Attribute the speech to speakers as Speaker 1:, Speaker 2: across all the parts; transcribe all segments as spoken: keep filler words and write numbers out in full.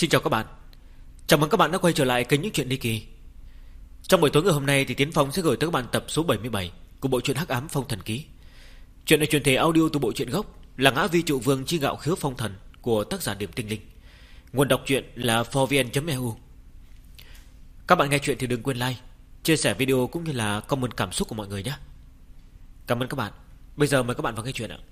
Speaker 1: Xin chào các bạn. Chào mừng các bạn đã quay trở lại kênh Những Chuyện Ly Kỳ. Trong buổi tối ngày hôm nay thì Tiến Phong sẽ gửi tới các bạn tập số bảy mươi bảy của bộ truyện Hắc Ám Phong Thần Ký. Chuyện này truyền thể audio từ bộ truyện gốc là Ngã Vi Trụ Vương Chi Ngạo Khiếu Phong Thần của tác giả Điểm Tinh Linh. Nguồn đọc truyện là forvn chấm e u. Các bạn nghe chuyện thì đừng quên like, chia sẻ video cũng như là comment cảm xúc của mọi người nhé. Cảm ơn các bạn. Bây giờ mời các bạn vào nghe chuyện ạ.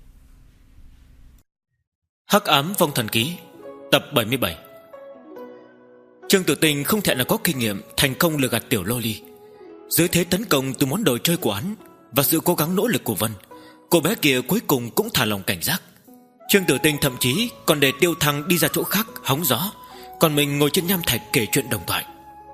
Speaker 1: Hắc Ám Phong Thần Ký tập bảy mươi bảy. Trương Tử Tinh không thể là có kinh nghiệm thành công lừa gạt tiểu loli. Dưới thế tấn công từ món đồ chơi của hắn và sự cố gắng nỗ lực của Vân, cô bé kia cuối cùng cũng thả lòng cảnh giác. Trương Tử Tinh thậm chí còn để Tiêu Thăng đi ra chỗ khác hóng gió, còn mình ngồi trên nham thạch kể chuyện đồng thoại.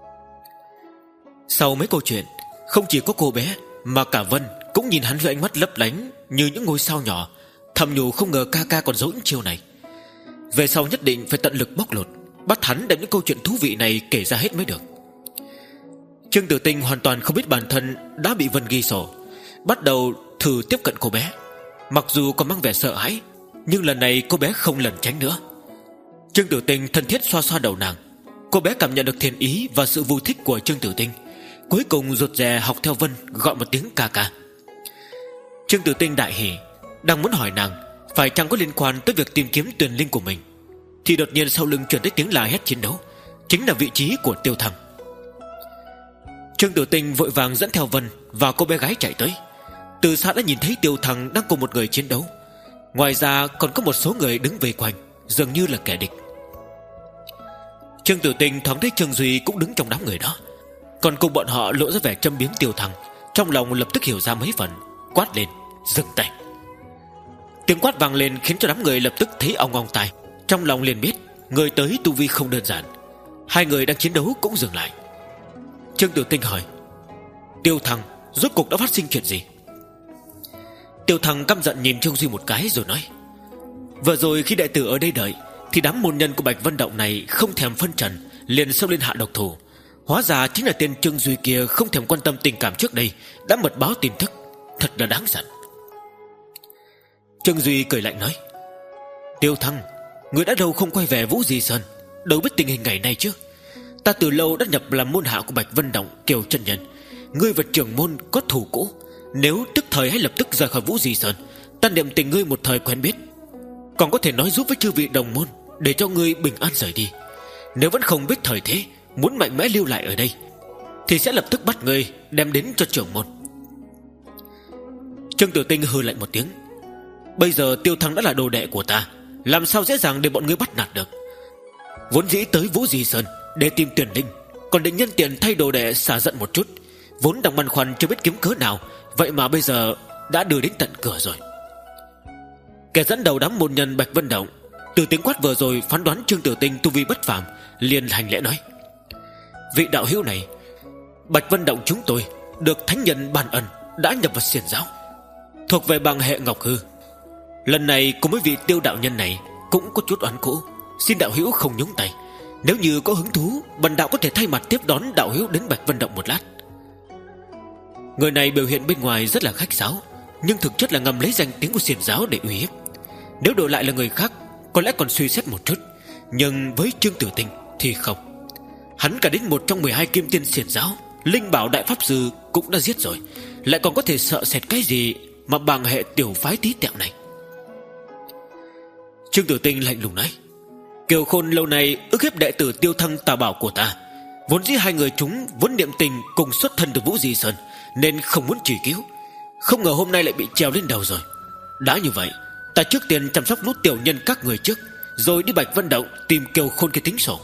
Speaker 1: Sau mấy câu chuyện, không chỉ có cô bé mà cả Vân cũng nhìn hắn với ánh mắt lấp lánh như những ngôi sao nhỏ, thầm nhủ không ngờ ca ca còn giấu những chiêu này. Về sau nhất định phải tận lực bóc lột, bắt hắn đem những câu chuyện thú vị này kể ra hết mới được. Trương Tử Tinh hoàn toàn không biết bản thân đã bị Vân ghi sổ, bắt đầu thử tiếp cận cô bé. Mặc dù còn mang vẻ sợ hãi, nhưng lần này cô bé không lẩn tránh nữa. Trương Tử Tinh thân thiết xoa xoa đầu nàng. Cô bé cảm nhận được thiện ý và sự vui thích của Trương Tử Tinh, cuối cùng rụt rè học theo Vân gọi một tiếng ca ca. Trương Tử Tinh đại hỉ, đang muốn hỏi nàng phải chăng có liên quan tới việc tìm kiếm tuyền linh của mình, thì đột nhiên sau lưng truyền tới tiếng la hét chiến đấu, chính là vị trí của Tiêu Thăng. Trương Tử Tinh vội vàng dẫn theo Vân và cô bé gái chạy tới. Từ xa đã nhìn thấy Tiêu Thăng đang cùng một người chiến đấu, ngoài ra còn có một số người đứng vây quanh, dường như là kẻ địch. Trương Tử Tinh thoáng thấy Trương Duy cũng đứng trong đám người đó, còn cùng bọn họ lộ ra vẻ châm biếm Tiêu Thăng. Trong lòng lập tức hiểu ra mấy phần, quát lên dừng tay. Tiếng quát vang lên khiến cho đám người lập tức thấy ong ong tai, trong lòng liền biết người tới tu vi không đơn giản. Hai người đang chiến đấu cũng dừng lại. Trương Tử Tinh hỏi: Tiêu Thăng, rốt cuộc đã phát sinh chuyện gì? Tiêu Thăng căm giận nhìn Trương Duy một cái rồi nói: vừa rồi khi đệ tử ở đây đợi thì đám môn nhân của Bạch Vân Động này không thèm phân trần, liền xông lên hạ độc thủ. Hóa ra chính là tên Trương Duy kia không thèm quan tâm tình cảm trước đây, đã mật báo tin tức, thật là đáng giận. Trương Duy cười lạnh nói: Tiêu Thăng, người đã lâu không quay về Vũ Di Sơn, đâu biết tình hình ngày nay chứ. Ta từ lâu đã nhập làm môn hạ của Bạch Vân Động Kiều chân nhân. Ngươi và trưởng môn có thù cũ, nếu tức thời hãy lập tức rời khỏi Vũ Di Sơn. Ta niệm tình ngươi một thời quen biết, còn có thể nói giúp với chư vị đồng môn để cho ngươi bình an rời đi. Nếu vẫn không biết thời thế, muốn mạnh mẽ lưu lại ở đây, thì sẽ lập tức bắt ngươi đem đến cho trưởng môn. Trương Tử Tinh hừ lạnh một tiếng: bây giờ Tiêu Thăng đã là đồ đệ của ta, làm sao dễ dàng để bọn ngươi bắt nạt được. Vốn dĩ tới Vũ Di Sơn để tìm tuyển linh, còn định nhân tiện thay đồ đệ xả giận một chút. Vốn đang băn khoăn chưa biết kiếm cớ nào, vậy mà bây giờ đã đưa đến tận cửa rồi. Kẻ dẫn đầu đám môn nhân Bạch Vân Động từ tiếng quát vừa rồi phán đoán Trương Tử Tinh tu vi bất phàm, liền hành lễ nói: vị đạo hữu này, Bạch Vân Động chúng tôi được thánh nhân ban ân, đã nhập vào xiển giáo, thuộc về bang hệ Ngọc Hư. Lần này cùng với vị Tiêu đạo nhân này cũng có chút oán cũ, xin đạo hữu không nhúng tay. Nếu như có hứng thú, bần đạo có thể thay mặt tiếp đón đạo hữu đến Bạch Vân Động một lát. Người này biểu hiện bên ngoài rất là khách sáo, nhưng thực chất là ngầm lấy danh tiếng của xiển giáo để uy hiếp. Nếu đổi lại là người khác, có lẽ còn suy xét một chút, nhưng với Trương Tử Tinh thì không. Hắn cả đến một trong mười hai kim tiên xiển giáo, linh bảo đại pháp sư cũng đã giết rồi, lại còn có thể sợ sệt cái gì mà bằng hệ tiểu phái tí tẹo này. Trương Tử Tinh lạnh lùng nói: Kiều Khôn lâu nay ức hiếp đệ tử Tiêu Thăng tà bảo của ta, vốn dĩ hai người chúng vốn niệm tình cùng xuất thân từ Vũ Di Sơn, nên không muốn truy cứu. Không ngờ hôm nay lại bị treo lên đầu rồi. Đã như vậy, ta trước tiên chăm sóc lũ tiểu nhân các người trước, rồi đi Bạch Vân Động tìm Kiều Khôn kia tính sổ.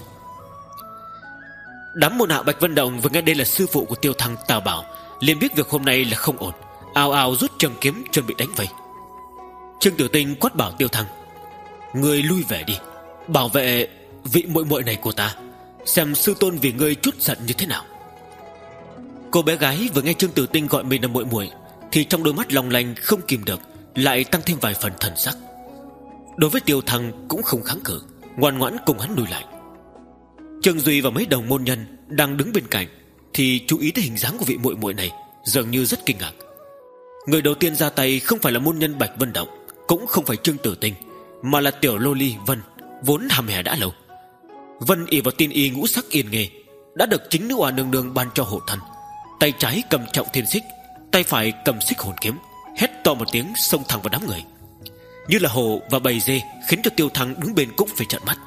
Speaker 1: Đám môn hạ Bạch Vân Động vừa nghe đây là sư phụ của Tiêu Thăng tà bảo, liền biết việc hôm nay là không ổn, ào ào rút trường kiếm chuẩn bị đánh vây. Trương Tử Tinh quát bảo Tiêu Thăng: ngươi lui về đi, bảo vệ vị muội muội này của ta, xem sư tôn vì ngươi chút giận như thế nào. Cô bé gái vừa nghe Trương Tử Tinh gọi mình là muội muội, thì trong đôi mắt long lanh không kìm được lại tăng thêm vài phần thần sắc. Đối với Tiêu Thăng cũng không kháng cự, ngoan ngoãn cùng hắn lùi lại. Trương Duy và mấy đồng môn nhân đang đứng bên cạnh thì chú ý tới hình dáng của vị muội muội này, dường như rất kinh ngạc. Người đầu tiên ra tay không phải là môn nhân Bạch Vân Động, cũng không phải Trương Tử Tinh, mà là tiểu loli Vân, vốn hàm hè đã lâu. Vân ỷ vào tiên y ngũ sắc yên nghề, đã được chính nữ oa nương nương ban cho hộ thân. Tay trái cầm trọng thiên xích, tay phải cầm xích hồn kiếm, hét to một tiếng xông thẳng vào đám người. Như là hổ và bầy dê, khiến cho Tiêu Thăng đứng bên cũng phải trợn mắt.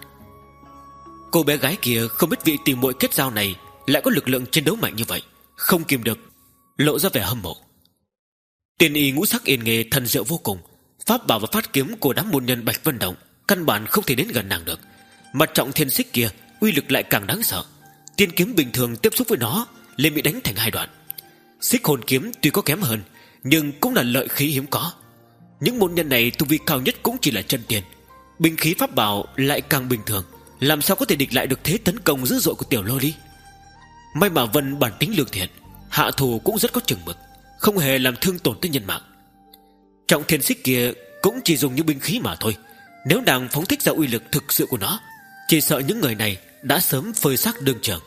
Speaker 1: Cô bé gái kia không biết vị tìm muội kết giao này lại có lực lượng chiến đấu mạnh như vậy, không kìm được lộ ra vẻ hâm mộ. Tiên y ngũ sắc yên nghề thần diệu vô cùng, pháp bảo và phát kiếm của đám môn nhân Bạch Vân Động căn bản không thể đến gần nàng được. Mặt trọng thiên xích kia uy lực lại càng đáng sợ, tiên kiếm bình thường tiếp xúc với nó liền bị đánh thành hai đoạn. Xích hồn kiếm tuy có kém hơn, nhưng cũng là lợi khí hiếm có. Những môn nhân này tu vi cao nhất cũng chỉ là chân tiên, binh khí pháp bảo lại càng bình thường, làm sao có thể địch lại được thế tấn công dữ dội của tiểu lô ly. May mà Vân bản tính lương thiện, hạ thủ cũng rất có chừng mực, không hề làm thương tổn tới nhân mạng. Trọng thiên xích kia cũng chỉ dùng như binh khí mà thôi, nếu nàng phóng thích ra uy lực thực sự của nó, chỉ sợ những người này đã sớm phơi xác đương trường.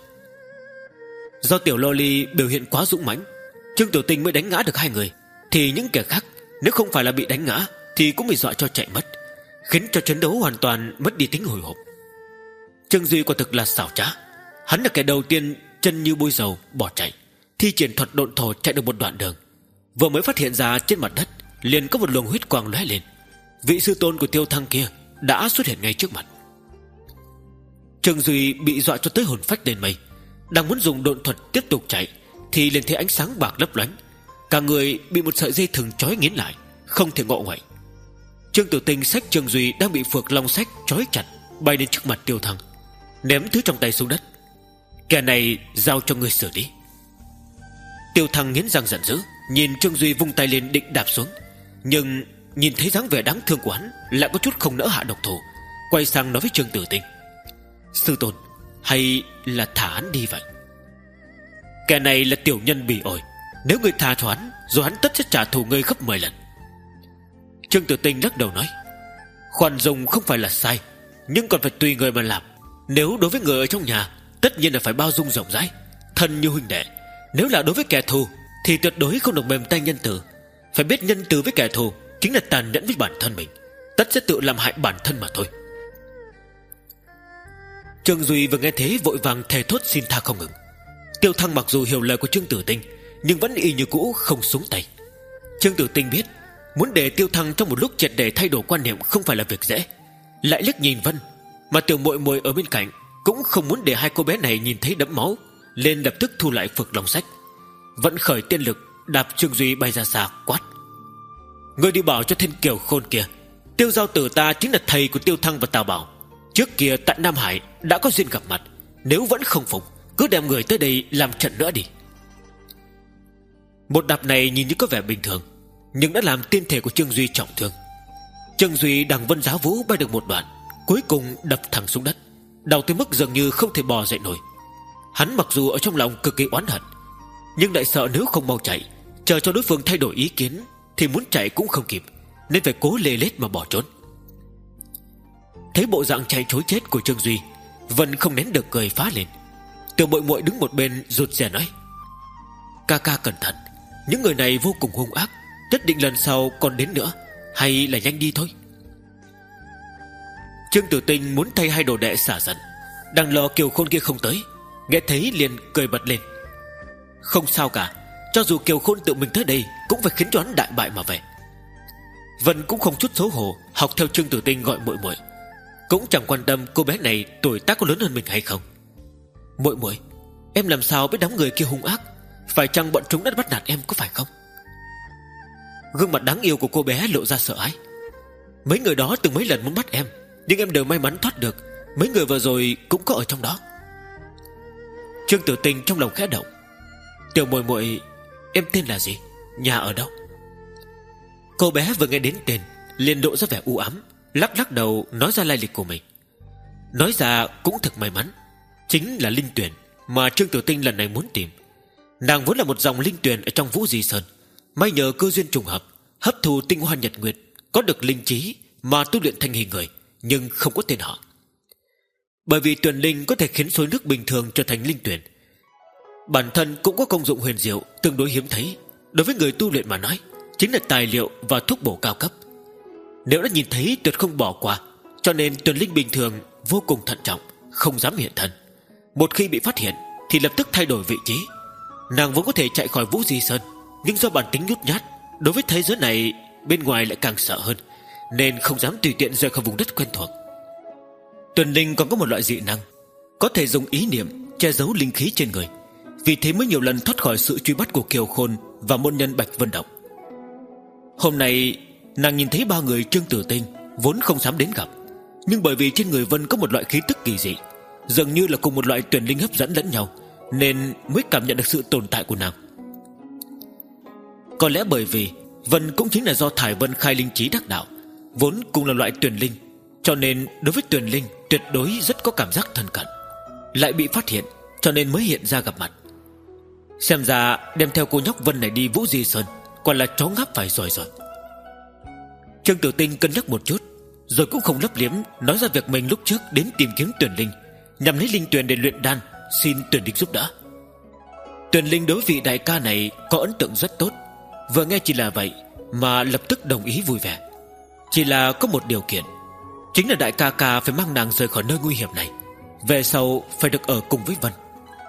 Speaker 1: Do tiểu lô ly biểu hiện quá dũng mãnh, Trương Tiểu Tinh mới đánh ngã được hai người, thì những kẻ khác nếu không phải là bị đánh ngã thì cũng bị dọa cho chạy mất, khiến cho chiến đấu hoàn toàn mất đi tính hồi hộp. Trương Duy quả thực là xảo trá, hắn là kẻ đầu tiên chân như bôi dầu bỏ chạy, thi triển thuật độn thổ chạy được một đoạn đường, vừa mới phát hiện ra trên mặt đất liền có một luồng huyết quang lóe lên. Vị sư tôn của Tiêu Thăng kia đã xuất hiện ngay trước mặt. Trương Duy bị dọa cho tới hồn phách lên mây, đang muốn dùng độn thuật tiếp tục chạy thì liền thấy ánh sáng bạc lấp lánh, cả người bị một sợi dây thừng trói nghiến lại, không thể ngọ nguậy. Trương Tiểu Tinh xách Trương Duy đang bị phược long xách trói chặt, bay đến trước mặt Tiêu Thăng, ném thứ trong tay xuống đất. Kẻ này giao cho ngươi xử lý. Tiêu Thăng nghiến răng giận dữ, nhìn Trương Duy vung tay lên định đạp xuống, nhưng nhìn thấy dáng vẻ đáng thương của hắn lại có chút không nỡ hạ độc thủ, quay sang nói với Trương Tử Tinh: sư tôn, hay là thả hắn đi vậy? Kẻ này là tiểu nhân bỉ ổi, nếu ngươi tha cho hắn, rồi hắn tất sẽ trả thù ngươi gấp mười lần. Trương Tử Tinh lắc đầu nói: khoan dung không phải là sai, nhưng còn phải tùy người mà làm. Nếu đối với người ở trong nhà, tất nhiên là phải bao dung rộng rãi, thân như huynh đệ. Nếu là đối với kẻ thù thì tuyệt đối không được mềm tay nhân từ. Phải biết nhân từ với kẻ thù chính là tàn nhẫn với bản thân mình, tất sẽ tự làm hại bản thân mà thôi. Trương Duy vừa nghe thế vội vàng thề thốt xin tha không ngừng. Tiêu Thăng mặc dù hiểu lời của Trương Tử Tinh, nhưng vẫn y như cũ không xuống tay. Trương Tử Tinh biết muốn để Tiêu Thăng trong một lúc triệt để thay đổi quan niệm không phải là việc dễ, lại liếc nhìn Vân, mà tiểu muội muội ở bên cạnh cũng không muốn để hai cô bé này nhìn thấy đẫm máu, nên lập tức thu lại phược long sách, vận khởi tiên lực đạp Trương Duy bay ra xa, quát: ngươi đi bảo cho thiên kiều khôn kia, Tiêu giao tử ta chính là thầy của Tiêu Thăng và Tào Bảo, trước kia tại Nam Hải đã có duyên gặp mặt, nếu vẫn không phục cứ đem người tới đây làm trận nữa đi. Một đạp này nhìn như có vẻ bình thường, nhưng đã làm tiên thể của Trương Duy trọng thương. Trương Duy đằng vân giá vũ bay được một đoạn, cuối cùng đập thẳng xuống đất, đau tới mức dường như không thể bò dậy nổi. Hắn mặc dù ở trong lòng cực kỳ oán hận, nhưng lại sợ nếu không mau chạy, chờ cho đối phương thay đổi ý kiến thì muốn chạy cũng không kịp, nên phải cố lê lết mà bỏ trốn. Thấy bộ dạng chạy trối chết của Trương Duy, Vân không nén được cười phá lên. Tiểu muội muội đứng một bên rụt rè nói: ca ca cẩn thận, những người này vô cùng hung ác, nhất định lần sau còn đến nữa, hay là nhanh đi thôi. Trương Tử Tinh muốn thay hai đồ đệ xả giận, đang lo Kiều Khôn kia không tới, nghe thấy liền cười bật lên: không sao cả, cho dù Kiều Khôn tự mình tới đây cũng phải khiến cho hắn đại bại mà về. Vân cũng không chút xấu hổ học theo Trương Tử Tinh gọi muội muội, cũng chẳng quan tâm cô bé này tuổi tác có lớn hơn mình hay không. Muội muội, em làm sao biết đám người kia hung ác, phải chăng bọn chúng đã bắt nạt em có phải không? Gương mặt đáng yêu của cô bé lộ ra sợ hãi. Mấy người đó từng mấy lần muốn bắt em, nhưng em đều may mắn thoát được. Mấy người vừa rồi cũng có ở trong đó. Trương Tử Tinh trong lòng khẽ động: tiểu muội muội, em tên là gì, nhà ở đâu? Cô bé vừa nghe đến tên liền lộ ra vẻ u ám, lắc lắc đầu nói ra lai lịch của mình. Nói ra cũng thật may mắn, chính là linh tuyển mà Trương Tử Tinh lần này muốn tìm. Nàng vốn là một dòng linh tuyển ở trong Vũ Di Sơn, may nhờ cơ duyên trùng hợp hấp thu tinh hoa nhật nguyệt, có được linh trí mà tu luyện thành hình người, nhưng không có tên họ. Bởi vì tuyển linh có thể khiến suối nước bình thường trở thành linh tuyển, bản thân cũng có công dụng huyền diệu tương đối hiếm thấy, đối với người tu luyện mà nói chính là tài liệu và thuốc bổ cao cấp. Nếu đã nhìn thấy tuyệt không bỏ qua, cho nên tuyển linh bình thường vô cùng thận trọng, không dám hiện thân. Một khi bị phát hiện thì lập tức thay đổi vị trí. Nàng vốn có thể chạy khỏi Vũ Di Sơn, nhưng do bản tính nhút nhát, đối với thế giới này bên ngoài lại càng sợ hơn, nên không dám tùy tiện rời khỏi vùng đất quen thuộc. Tuần Linh còn có một loại dị năng, có thể dùng ý niệm che giấu linh khí trên người, vì thế mới nhiều lần thoát khỏi sự truy bắt của Kiều Khôn và môn nhân Bạch Vân Động. Hôm nay nàng nhìn thấy ba người Trương Tử Tinh vốn không dám đến gặp, nhưng bởi vì trên người Vân có một loại khí tức kỳ dị, dường như là cùng một loại tuyển linh hấp dẫn lẫn nhau, nên mới cảm nhận được sự tồn tại của nàng. Có lẽ bởi vì Vân cũng chính là do Thải Vân khai linh trí đắc đạo, vốn cùng là loại tuyển linh, cho nên đối với tuyển linh tuyệt đối rất có cảm giác thân cận. Lại bị phát hiện, cho nên mới hiện ra gặp mặt. Xem ra đem theo cô nhóc Vân này đi Vũ Di Sơn quả là chó ngáp phải rồi rồi. Trương Tử Tinh cân nhắc một chút, rồi cũng không lấp liếm nói ra việc mình lúc trước đến tìm kiếm tuyển linh, nhằm lấy linh tuyển để luyện đan, xin tuyển linh giúp đỡ. Tuyển linh đối vị đại ca này có ấn tượng rất tốt, vừa nghe chỉ là vậy mà lập tức đồng ý vui vẻ. Chỉ là có một điều kiện, chính là đại ca ca phải mang nàng rời khỏi nơi nguy hiểm này, về sau phải được ở cùng với Vân.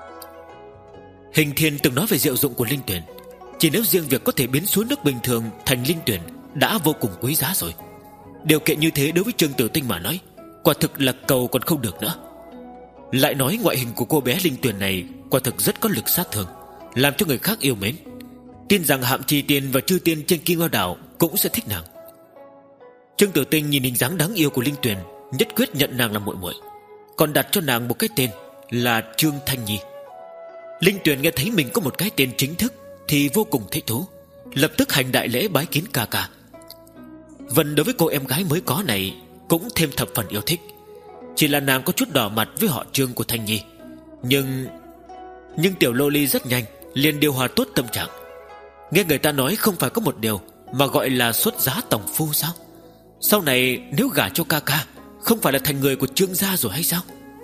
Speaker 1: Hình Thiên từng nói về diệu dụng của linh tuyển, chỉ nếu riêng việc có thể biến suối nước bình thường thành linh tuyển đã vô cùng quý giá rồi. Điều kiện như thế đối với Trương Tử Tinh mà nói, quả thực là cầu còn không được nữa. Lại nói ngoại hình của cô bé linh tuyển này quả thực rất có lực sát thương, làm cho người khác yêu mến. Tin rằng Hạm Trì Tiên và Chư Tiên trên Kim Hoa Đảo cũng sẽ thích nàng. Trương Tử Tinh nhìn hình dáng đáng yêu của linh tuyển, nhất quyết nhận nàng làm muội muội, còn đặt cho nàng một cái tên là Trương Thanh Nhi. Linh tuyển nghe thấy mình có một cái tên chính thức thì vô cùng thích thú, lập tức hành đại lễ bái kiến ca ca. Vân đối với cô em gái mới có này cũng thêm thập phần yêu thích, chỉ là nàng có chút đỏ mặt với họ Trương của Thanh Nhi. Nhưng Nhưng tiểu lô ly rất nhanh liền điều hòa tốt tâm trạng. Nghe người ta nói không phải có một điều mà gọi là xuất giá tổng phu sao? Sau này nếu gả cho ca ca, không phải là thành người của Trương gia rồi hay sao?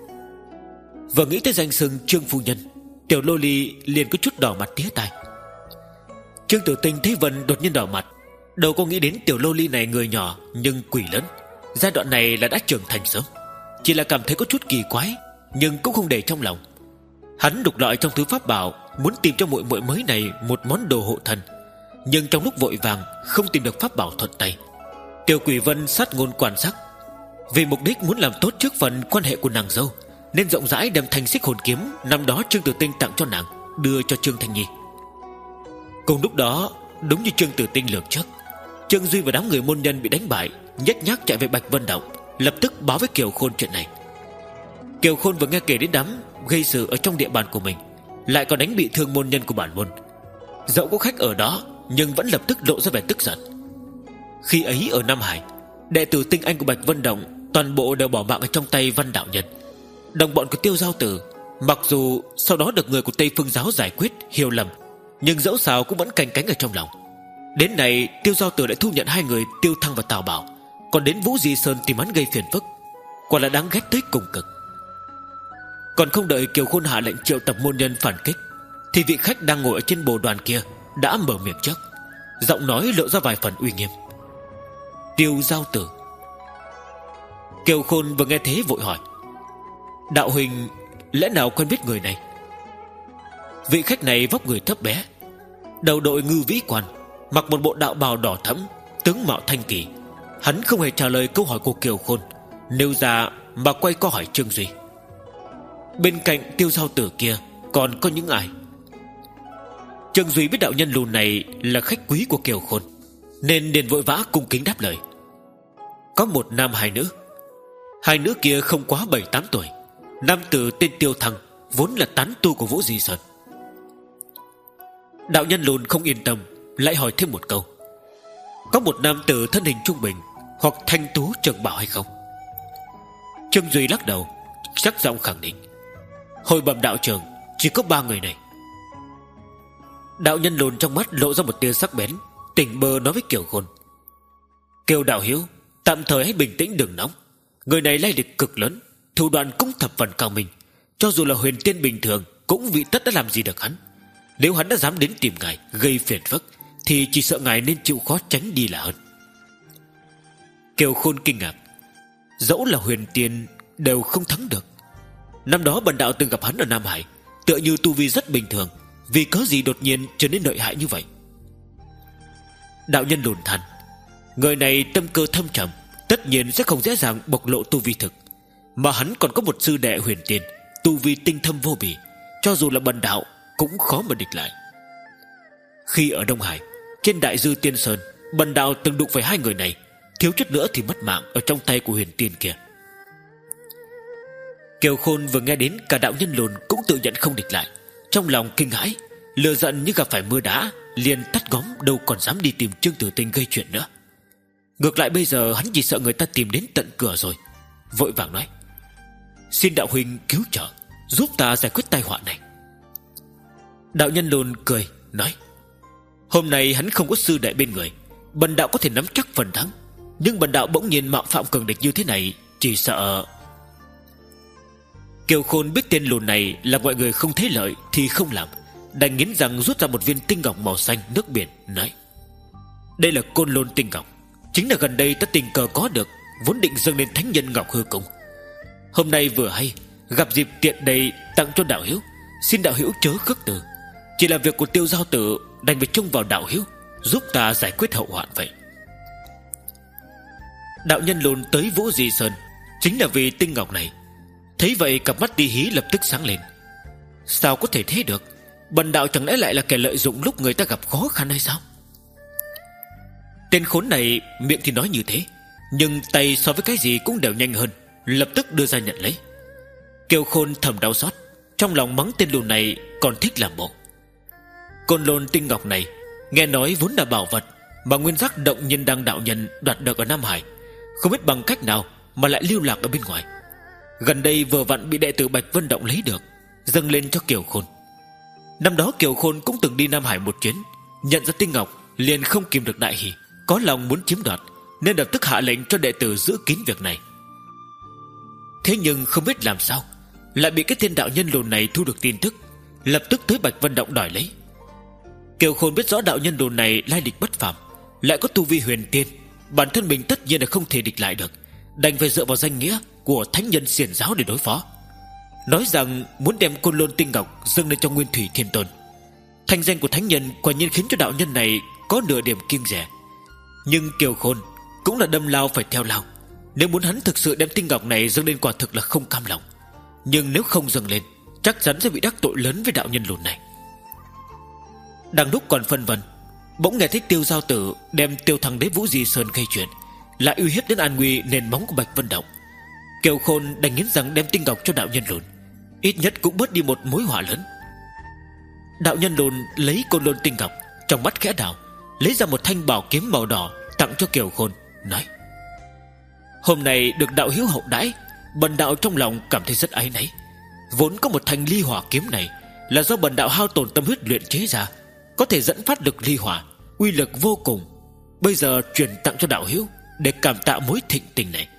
Speaker 1: Vừa nghĩ tới danh xưng Trương phu nhân, tiểu lô ly liền có chút đỏ mặt tía tai. Trương Tử Tinh thấy Vân đột nhiên đỏ mặt, đầu có nghĩ đến tiểu lô ly này người nhỏ nhưng quỷ lớn, giai đoạn này là đã trưởng thành sớm, chỉ là cảm thấy có chút kỳ quái, nhưng cũng không để trong lòng. Hắn đục lọi trong thứ pháp bảo, muốn tìm cho muội muội mới này một món đồ hộ thân, nhưng trong lúc vội vàng không tìm được pháp bảo thuận tay. Tiểu quỷ Vân sát ngôn quan sắc, vì mục đích muốn làm tốt trước phần quan hệ của nàng dâu, nên rộng rãi đem thanh xích hồn kiếm năm đó Trương Tử Tinh tặng cho nàng đưa cho Trương Thanh Nhi. Cùng lúc đó, đúng như Trương Tử Tinh lường trước, Trương Duy và đám người môn nhân bị đánh bại, nhếch nhác chạy về Bạch Vân Động, lập tức báo với Kiều Khôn chuyện này. Kiều Khôn vừa nghe kể đến đám gây sự ở trong địa bàn của mình, lại còn đánh bị thương môn nhân của bản môn, dẫu có khách ở đó nhưng vẫn lập tức lộ ra vẻ tức giận. Khi ấy ở Nam Hải, đệ tử tinh anh của Bạch Vân Động toàn bộ đều bỏ mạng ở trong tay Văn đạo nhân. Đồng bọn của Tiêu Giao Tử mặc dù sau đó được người của Tây Phương giáo giải quyết hiểu lầm, nhưng dẫu sao cũng vẫn canh cánh ở trong lòng. Đến này Tiêu Giao Tử lại thu nhận hai người Tiêu Thăng và Tào Bảo, còn đến Vũ Di Sơn tìm hắn gây phiền phức, quả là đáng ghét tới cùng cực. Còn không đợi Kiều Khôn hạ lệnh triệu tập môn nhân phản kích, thì vị khách đang ngồi ở trên bồ đoàn kia đã mở miệng trước, giọng nói lộ ra vài phần uy nghiêm. Tiêu Giao Tử. Kiều Khôn vừa nghe thế vội hỏi, đạo huynh lẽ nào quen biết người này? Vị khách này vóc người thấp bé, đầu đội ngư vĩ quan, mặc một bộ đạo bào đỏ thẫm, tướng mạo thanh kỳ. Hắn không hề trả lời câu hỏi của Kiều Khôn, nêu ra mà quay qua hỏi Trương Duy. Bên cạnh Tiêu Giao Tử kia còn có những ai? Trương Duy biết đạo nhân lùn này là khách quý của Kiều Khôn, nên liền vội vã cung kính đáp lời. Có một nam hai nữ. Hai nữ kia không quá bảy tám tuổi. Nam tử tên Tiêu Thăng, vốn là tán tu của Vũ Di Sơn. Đạo nhân lùn không yên tâm, lại hỏi thêm một câu. Có một nam tử thân hình trung bình hoặc thanh tú trường bảo hay không? Trương Duy lắc đầu, sắc giọng khẳng định. Hồi bẩm đạo trưởng, chỉ có ba người này. Đạo nhân lùn trong mắt lộ ra một tia sắc bén, tỉnh bơ nói với Kiều Khôn. Kiều đạo hiếu, tạm thời hãy bình tĩnh đừng nóng. Người này lai lịch cực lớn, thủ đoạn cũng thập phần cao minh, cho dù là huyền tiên bình thường cũng vị tất đã làm gì được hắn. Nếu hắn đã dám đến tìm ngài gây phiền phức, thì chỉ sợ ngài nên chịu khó tránh đi là hơn. Kiều Khôn kinh ngạc, dẫu là huyền tiên đều không thắng được, Năm đó bần đạo từng gặp hắn ở Nam Hải, tựa như tu vi rất bình thường, vì cớ gì đột nhiên trở nên lợi hại như vậy? Đạo nhân lùn than: Người này tâm cơ thâm trầm, tất nhiên sẽ không dễ dàng bộc lộ tu vi thực. Mà hắn còn có một sư đệ huyền tiên, tu vi tinh thâm vô bì, cho dù là bần đạo cũng khó mà địch lại. Khi ở Đông Hải, trên Đại Dư Tiên Sơn, bần đạo từng đụng phải hai người này, thiếu chút nữa thì mất mạng ở trong tay của huyền tiên kia. Kiều Khôn vừa nghe đến cả đạo nhân lùn cũng tự nhận không địch lại, trong lòng kinh hãi, lừa giận như gặp phải mưa đá, liền tắt ngóm, đâu còn dám đi tìm Trương Tử Tinh gây chuyện nữa. Ngược lại bây giờ hắn chỉ sợ người ta tìm đến tận cửa rồi, vội vàng nói: Xin đạo huynh cứu trợ, giúp ta giải quyết tai họa này. Đạo nhân lùn cười nói: Hôm nay hắn không có sư đệ bên người, bần đạo có thể nắm chắc phần thắng, nhưng bần đạo bỗng nhiên mạo phạm cường địch như thế này, chỉ sợ... Kiều Khôn biết tên lùn này là mọi người không thấy lợi thì không làm, đành nghiến răng rút ra một viên tinh ngọc màu xanh nước biển, nói: Đây là Côn Lôn tinh ngọc, chính là gần đây ta tình cờ có được, vốn định dâng lên thánh nhân Ngọc Hư Cung. Hôm nay vừa hay gặp dịp tiện đây tặng cho đạo hữu, xin đạo hữu chớ khước từ. Chỉ là việc của Tiêu Giao Tử, đành phải trông vào đạo hữu giúp ta giải quyết hậu hoạn vậy. Đạo nhân lùn tới Vũ Di Sơn chính là vì tinh ngọc này. Thấy vậy cặp mắt tí hí lập tức sáng lên. Sao có thể thế được? Bần đạo chẳng lẽ lại là kẻ lợi dụng lúc người ta gặp khó khăn hay sao? Tên khốn này miệng thì nói như thế, nhưng tay so với cái gì cũng đều nhanh hơn, lập tức đưa ra nhận lấy. Kiều Khôn thầm đau xót, trong lòng mắng tên lùn này còn thích làm bộ. Côn Lôn tinh ngọc này nghe nói vốn là bảo vật mà Nguyên Giác Động Nhân Đăng đạo nhân đoạt được ở Nam Hải, không biết bằng cách nào mà lại lưu lạc ở bên ngoài. Gần đây vừa vặn bị đệ tử Bạch Vân Động lấy được, dâng lên cho Kiều Khôn. Năm đó Kiều Khôn cũng từng đi Nam Hải một chuyến, nhận ra tinh ngọc liền không kìm được đại hỉ, có lòng muốn chiếm đoạt, nên lập tức hạ lệnh cho đệ tử giữ kín việc này. Thế nhưng không biết làm sao lại bị cái tên đạo nhân lùn này thu được tin tức, lập tức tới Bạch Vân Động đòi lấy. Kiều Khôn biết rõ đạo nhân lùn này lai lịch bất phàm, lại có tu vi huyền tiên, bản thân mình tất nhiên là không thể địch lại được, đành phải dựa vào danh nghĩa của thánh nhân xiển giáo để đối phó, nói rằng muốn đem Côn Lôn tinh ngọc dâng lên cho Nguyên Thủy Thiên Tôn. Thanh danh của thánh nhân quả nhiên khiến cho đạo nhân này có nửa điểm kiêng dè. Nhưng Kiều Khôn cũng là đâm lao phải theo lao, nếu muốn hắn thực sự đem tinh ngọc này dâng lên quả thực là không cam lòng, nhưng nếu không dâng lên chắc chắn sẽ bị đắc tội lớn với đạo nhân lùn này. Đang lúc còn phân vân, bỗng nghe thấy Tiêu Giao Tử đem Tiêu Thăng Đế Vũ Di Sơn gây chuyện, lại uy hiếp đến an nguy nền móng của Bạch Vân Động. Kiều Khôn đành nghiến rằng đem tinh ngọc cho đạo nhân lùn, ít nhất cũng bớt đi một mối họa lớn. Đạo nhân lùn lấy Côn Lôn tinh ngọc, trong mắt khẽ đảo, lấy ra một thanh bảo kiếm màu đỏ tặng cho Kiều Khôn, nói: Hôm nay được đạo hiếu hậu đãi, bần đạo trong lòng cảm thấy rất áy náy. Vốn có một thanh ly hỏa kiếm này là do bần đạo hao tổn tâm huyết luyện chế ra, có thể dẫn phát được ly hỏa, uy lực vô cùng. Bây giờ truyền tặng cho đạo hiếu để cảm tạ mối thịnh tình này.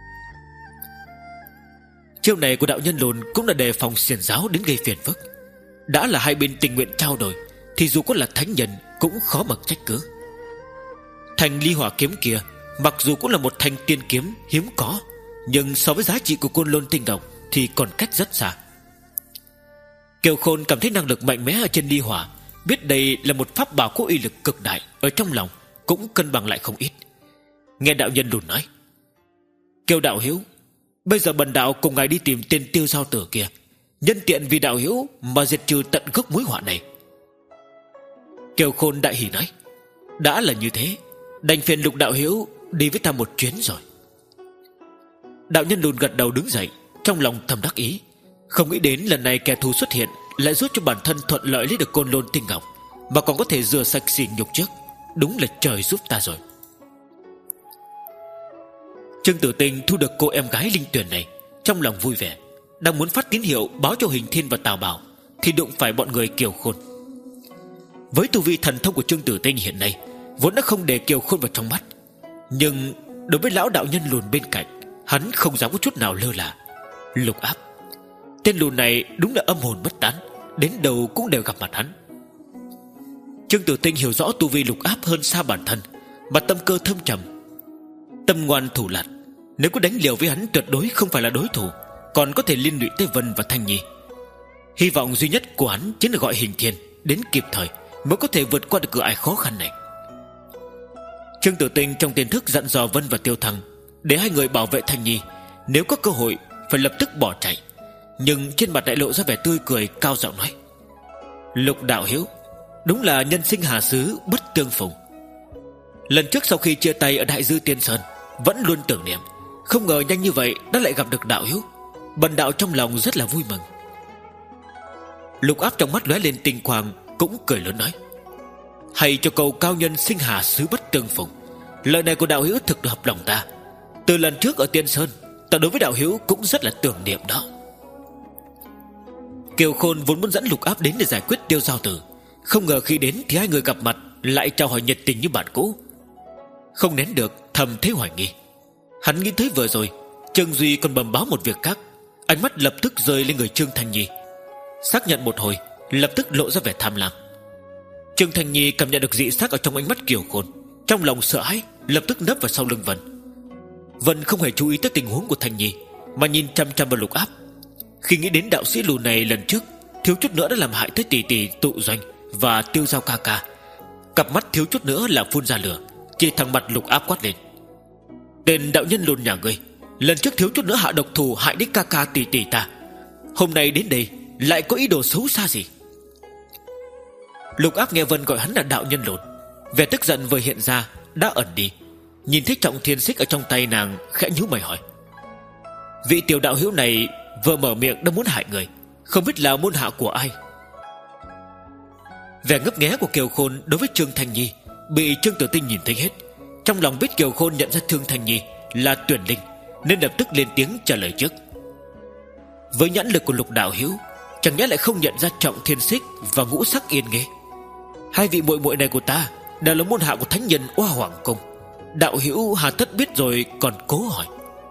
Speaker 1: Chiêu này của đạo nhân lùn cũng là đề phòng xiển giáo đến gây phiền phức. Đã là hai bên tình nguyện trao đổi, thì dù có là thánh nhân cũng khó mà trách cứ. Thanh ly hỏa kiếm kia mặc dù cũng là một thanh tiên kiếm hiếm có, nhưng so với giá trị của Côn Lôn tinh ngọc thì còn cách rất xa. Kiều Khôn cảm thấy năng lực mạnh mẽ ở trên ly hỏa, biết đây là một pháp bảo có uy lực cực đại, ở trong lòng cũng cân bằng lại không ít. Nghe đạo nhân lùn nói: Kiều đạo hiếu, bây giờ bần đạo cùng ngài đi tìm tên Tiêu Giao Tử kia, nhân tiện vì đạo hiếu mà diệt trừ tận gốc mối họa này. Kiều Khôn đại hỉ nói: Đã là như thế, đành phiền Lục đạo hiếu đi với ta một chuyến rồi. Đạo nhân lùn gật đầu đứng dậy, trong lòng thầm đắc ý, không nghĩ đến lần này kẻ thù xuất hiện lại giúp cho bản thân thuận lợi lấy được Côn Lôn tinh ngọc, mà còn có thể rửa sạch sỉ nhục trước. Đúng là trời giúp ta rồi. Trương Tử Tinh thu được cô em gái linh tuyển này, trong lòng vui vẻ, đang muốn phát tín hiệu báo cho Hình Thiên và Tào Bảo, thì đụng phải bọn người Kiều Khôn. Với tu vi thần thông của Trương Tử Tinh hiện nay, vốn đã không để Kiều Khôn vào trong mắt, nhưng đối với lão đạo nhân lùn bên cạnh, hắn không dám có chút nào lơ là. Lục Áp, tên lùn này đúng là âm hồn bất tán, đến đâu cũng đều gặp mặt hắn. Trương Tử Tinh hiểu rõ tu vi Lục Áp hơn xa bản thân, mà tâm cơ thâm trầm, tâm ngoan thủ lạt, nếu có đánh liều với hắn tuyệt đối không phải là đối thủ, còn có thể liên lụy tới Vân và Thanh Nhi. Hy vọng duy nhất của hắn chính là gọi Hình Thiên đến kịp thời, mới có thể vượt qua được cửa ải khó khăn này. Trương Tử Tinh trong tiềm thức dặn dò Vân và Tiêu Thăng để hai người bảo vệ Thanh Nhi, nếu có cơ hội phải lập tức bỏ chạy. Nhưng trên mặt lại lộ ra vẻ tươi cười, cao giọng nói: Lục đạo hữu, đúng là nhân sinh hà xứ bất tương phùng. Lần trước sau khi chia tay ở Đại Dư Tiên Sơn, vẫn luôn tưởng niệm, không ngờ nhanh như vậy đã lại gặp được đạo hữu. Bần đạo trong lòng rất là vui mừng. Lục Áp trong mắt lóe lên tinh quang, cũng cười lớn nói: Hay cho câu cao nhân sinh hà xứ bất tương phùng. Lời này của đạo hữu thực hợp lòng ta. Từ lần trước ở Tiên Sơn, ta đối với đạo hữu cũng rất là tưởng niệm đó. Kiều Khôn vốn muốn dẫn Lục Áp đến để giải quyết Tiêu Giao Tử, không ngờ khi đến thì hai người gặp mặt lại chào hỏi nhiệt tình như bạn cũ. Không nén được thầm thấy hoài nghi. Hắn nghĩ thấy vừa rồi Trương Duy còn bẩm báo một việc khác, ánh mắt lập tức rơi lên người Trương Thanh Nhi. Xác nhận một hồi, lập tức lộ ra vẻ tham lam. Trương Thanh Nhi cảm nhận được dị sắc ở trong ánh mắt Kiều Khôn, trong lòng sợ hãi, lập tức nấp vào sau lưng Vân. Vân không hề chú ý tới tình huống của Thanh Nhi, mà nhìn chăm chăm vào Lục Áp. Khi nghĩ đến đạo sĩ lù này lần trước thiếu chút nữa đã làm hại tới tỷ tỷ Tụ Doanh và Tiêu Giao ca ca, cặp mắt thiếu chút nữa là phun ra lửa, chỉ thẳng mặt Lục Áp quát lên: Tên đạo nhân lùn nhà ngươi, lần trước thiếu chút nữa hạ độc thủ hại đến ca ca tỷ tỷ ta, hôm nay đến đây lại có ý đồ xấu xa gì? Lục Áp nghe Vân gọi hắn là đạo nhân lùn, vẻ tức giận vừa hiện ra đã ẩn đi. Nhìn thấy trọng thiên xích ở trong tay nàng, khẽ nhíu mày hỏi: Vị tiểu đạo hữu này vừa mở miệng đã muốn hại người, không biết là môn hạ của ai? Vẻ ngấp nghé của Kiều Khôn đối với Trương Thanh Nhi bị Trương Tử Tinh nhìn thấy hết. Trong lòng biết Kiều Khôn nhận ra Trương Thanh Nhi là tuyển linh, nên lập tức lên tiếng trả lời trước: Với nhãn lực của Lục đạo hữu, chẳng nhẽ lại không nhận ra trọng thiên xích và ngũ sắc yên nghê? Hai vị muội muội này của ta đều là môn hạ của thánh nhân Oa Hoàng Cung, đạo hữu hà tất biết rồi còn cố hỏi.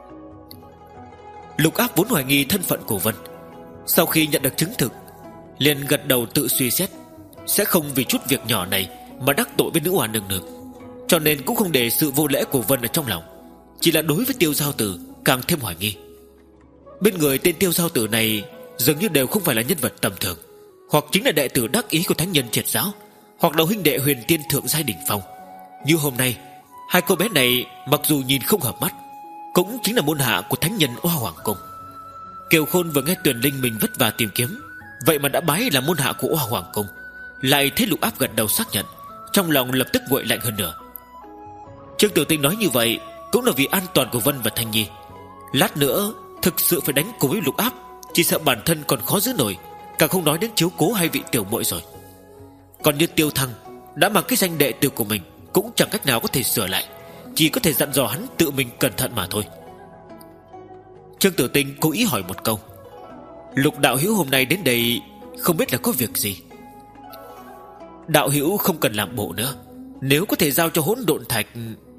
Speaker 1: Lục Áp vốn hoài nghi thân phận của Vân, sau khi nhận được chứng thực liền gật đầu tự suy xét, sẽ không vì chút việc nhỏ này mà đắc tội với nữ oa nương nương, cho nên cũng không để sự vô lễ của Vân ở trong lòng, chỉ là đối với Tiêu Giao Tử càng thêm hoài nghi. Bên người tên Tiêu Giao Tử này dường như đều không phải là nhân vật tầm thường, hoặc chính là đệ tử đắc ý của thánh nhân triệt giáo, hoặc là huynh đệ huyền tiên thượng giai đỉnh phong. Như hôm nay, hai cô bé này mặc dù nhìn không hợp mắt, cũng chính là môn hạ của thánh nhân Oa Hoàng Cung. Kiều Khôn vừa nghe tuyển linh mình vất vả tìm kiếm, vậy mà đã bái là môn hạ của Oa Hoàng Cung, lại thấy Lục Áp gật đầu xác nhận, trong lòng lập tức nguội lạnh hơn nữa. Trương Tử Tinh nói như vậy cũng là vì an toàn của Vân và Thanh Nhi. Lát nữa thực sự phải đánh cùng với Lục Áp, chỉ sợ bản thân còn khó giữ nổi, càng không nói đến chiếu cố hai vị tiểu muội rồi. Còn như Tiêu Thăng đã mang cái danh đệ tử của mình, cũng chẳng cách nào có thể sửa lại, chỉ có thể dặn dò hắn tự mình cẩn thận mà thôi. Trương Tử Tinh cố ý hỏi một câu: Lục đạo hữu hôm nay đến đây không biết là có việc gì? Đạo hữu không cần làm bộ nữa, nếu có thể giao cho hỗn độn thạch.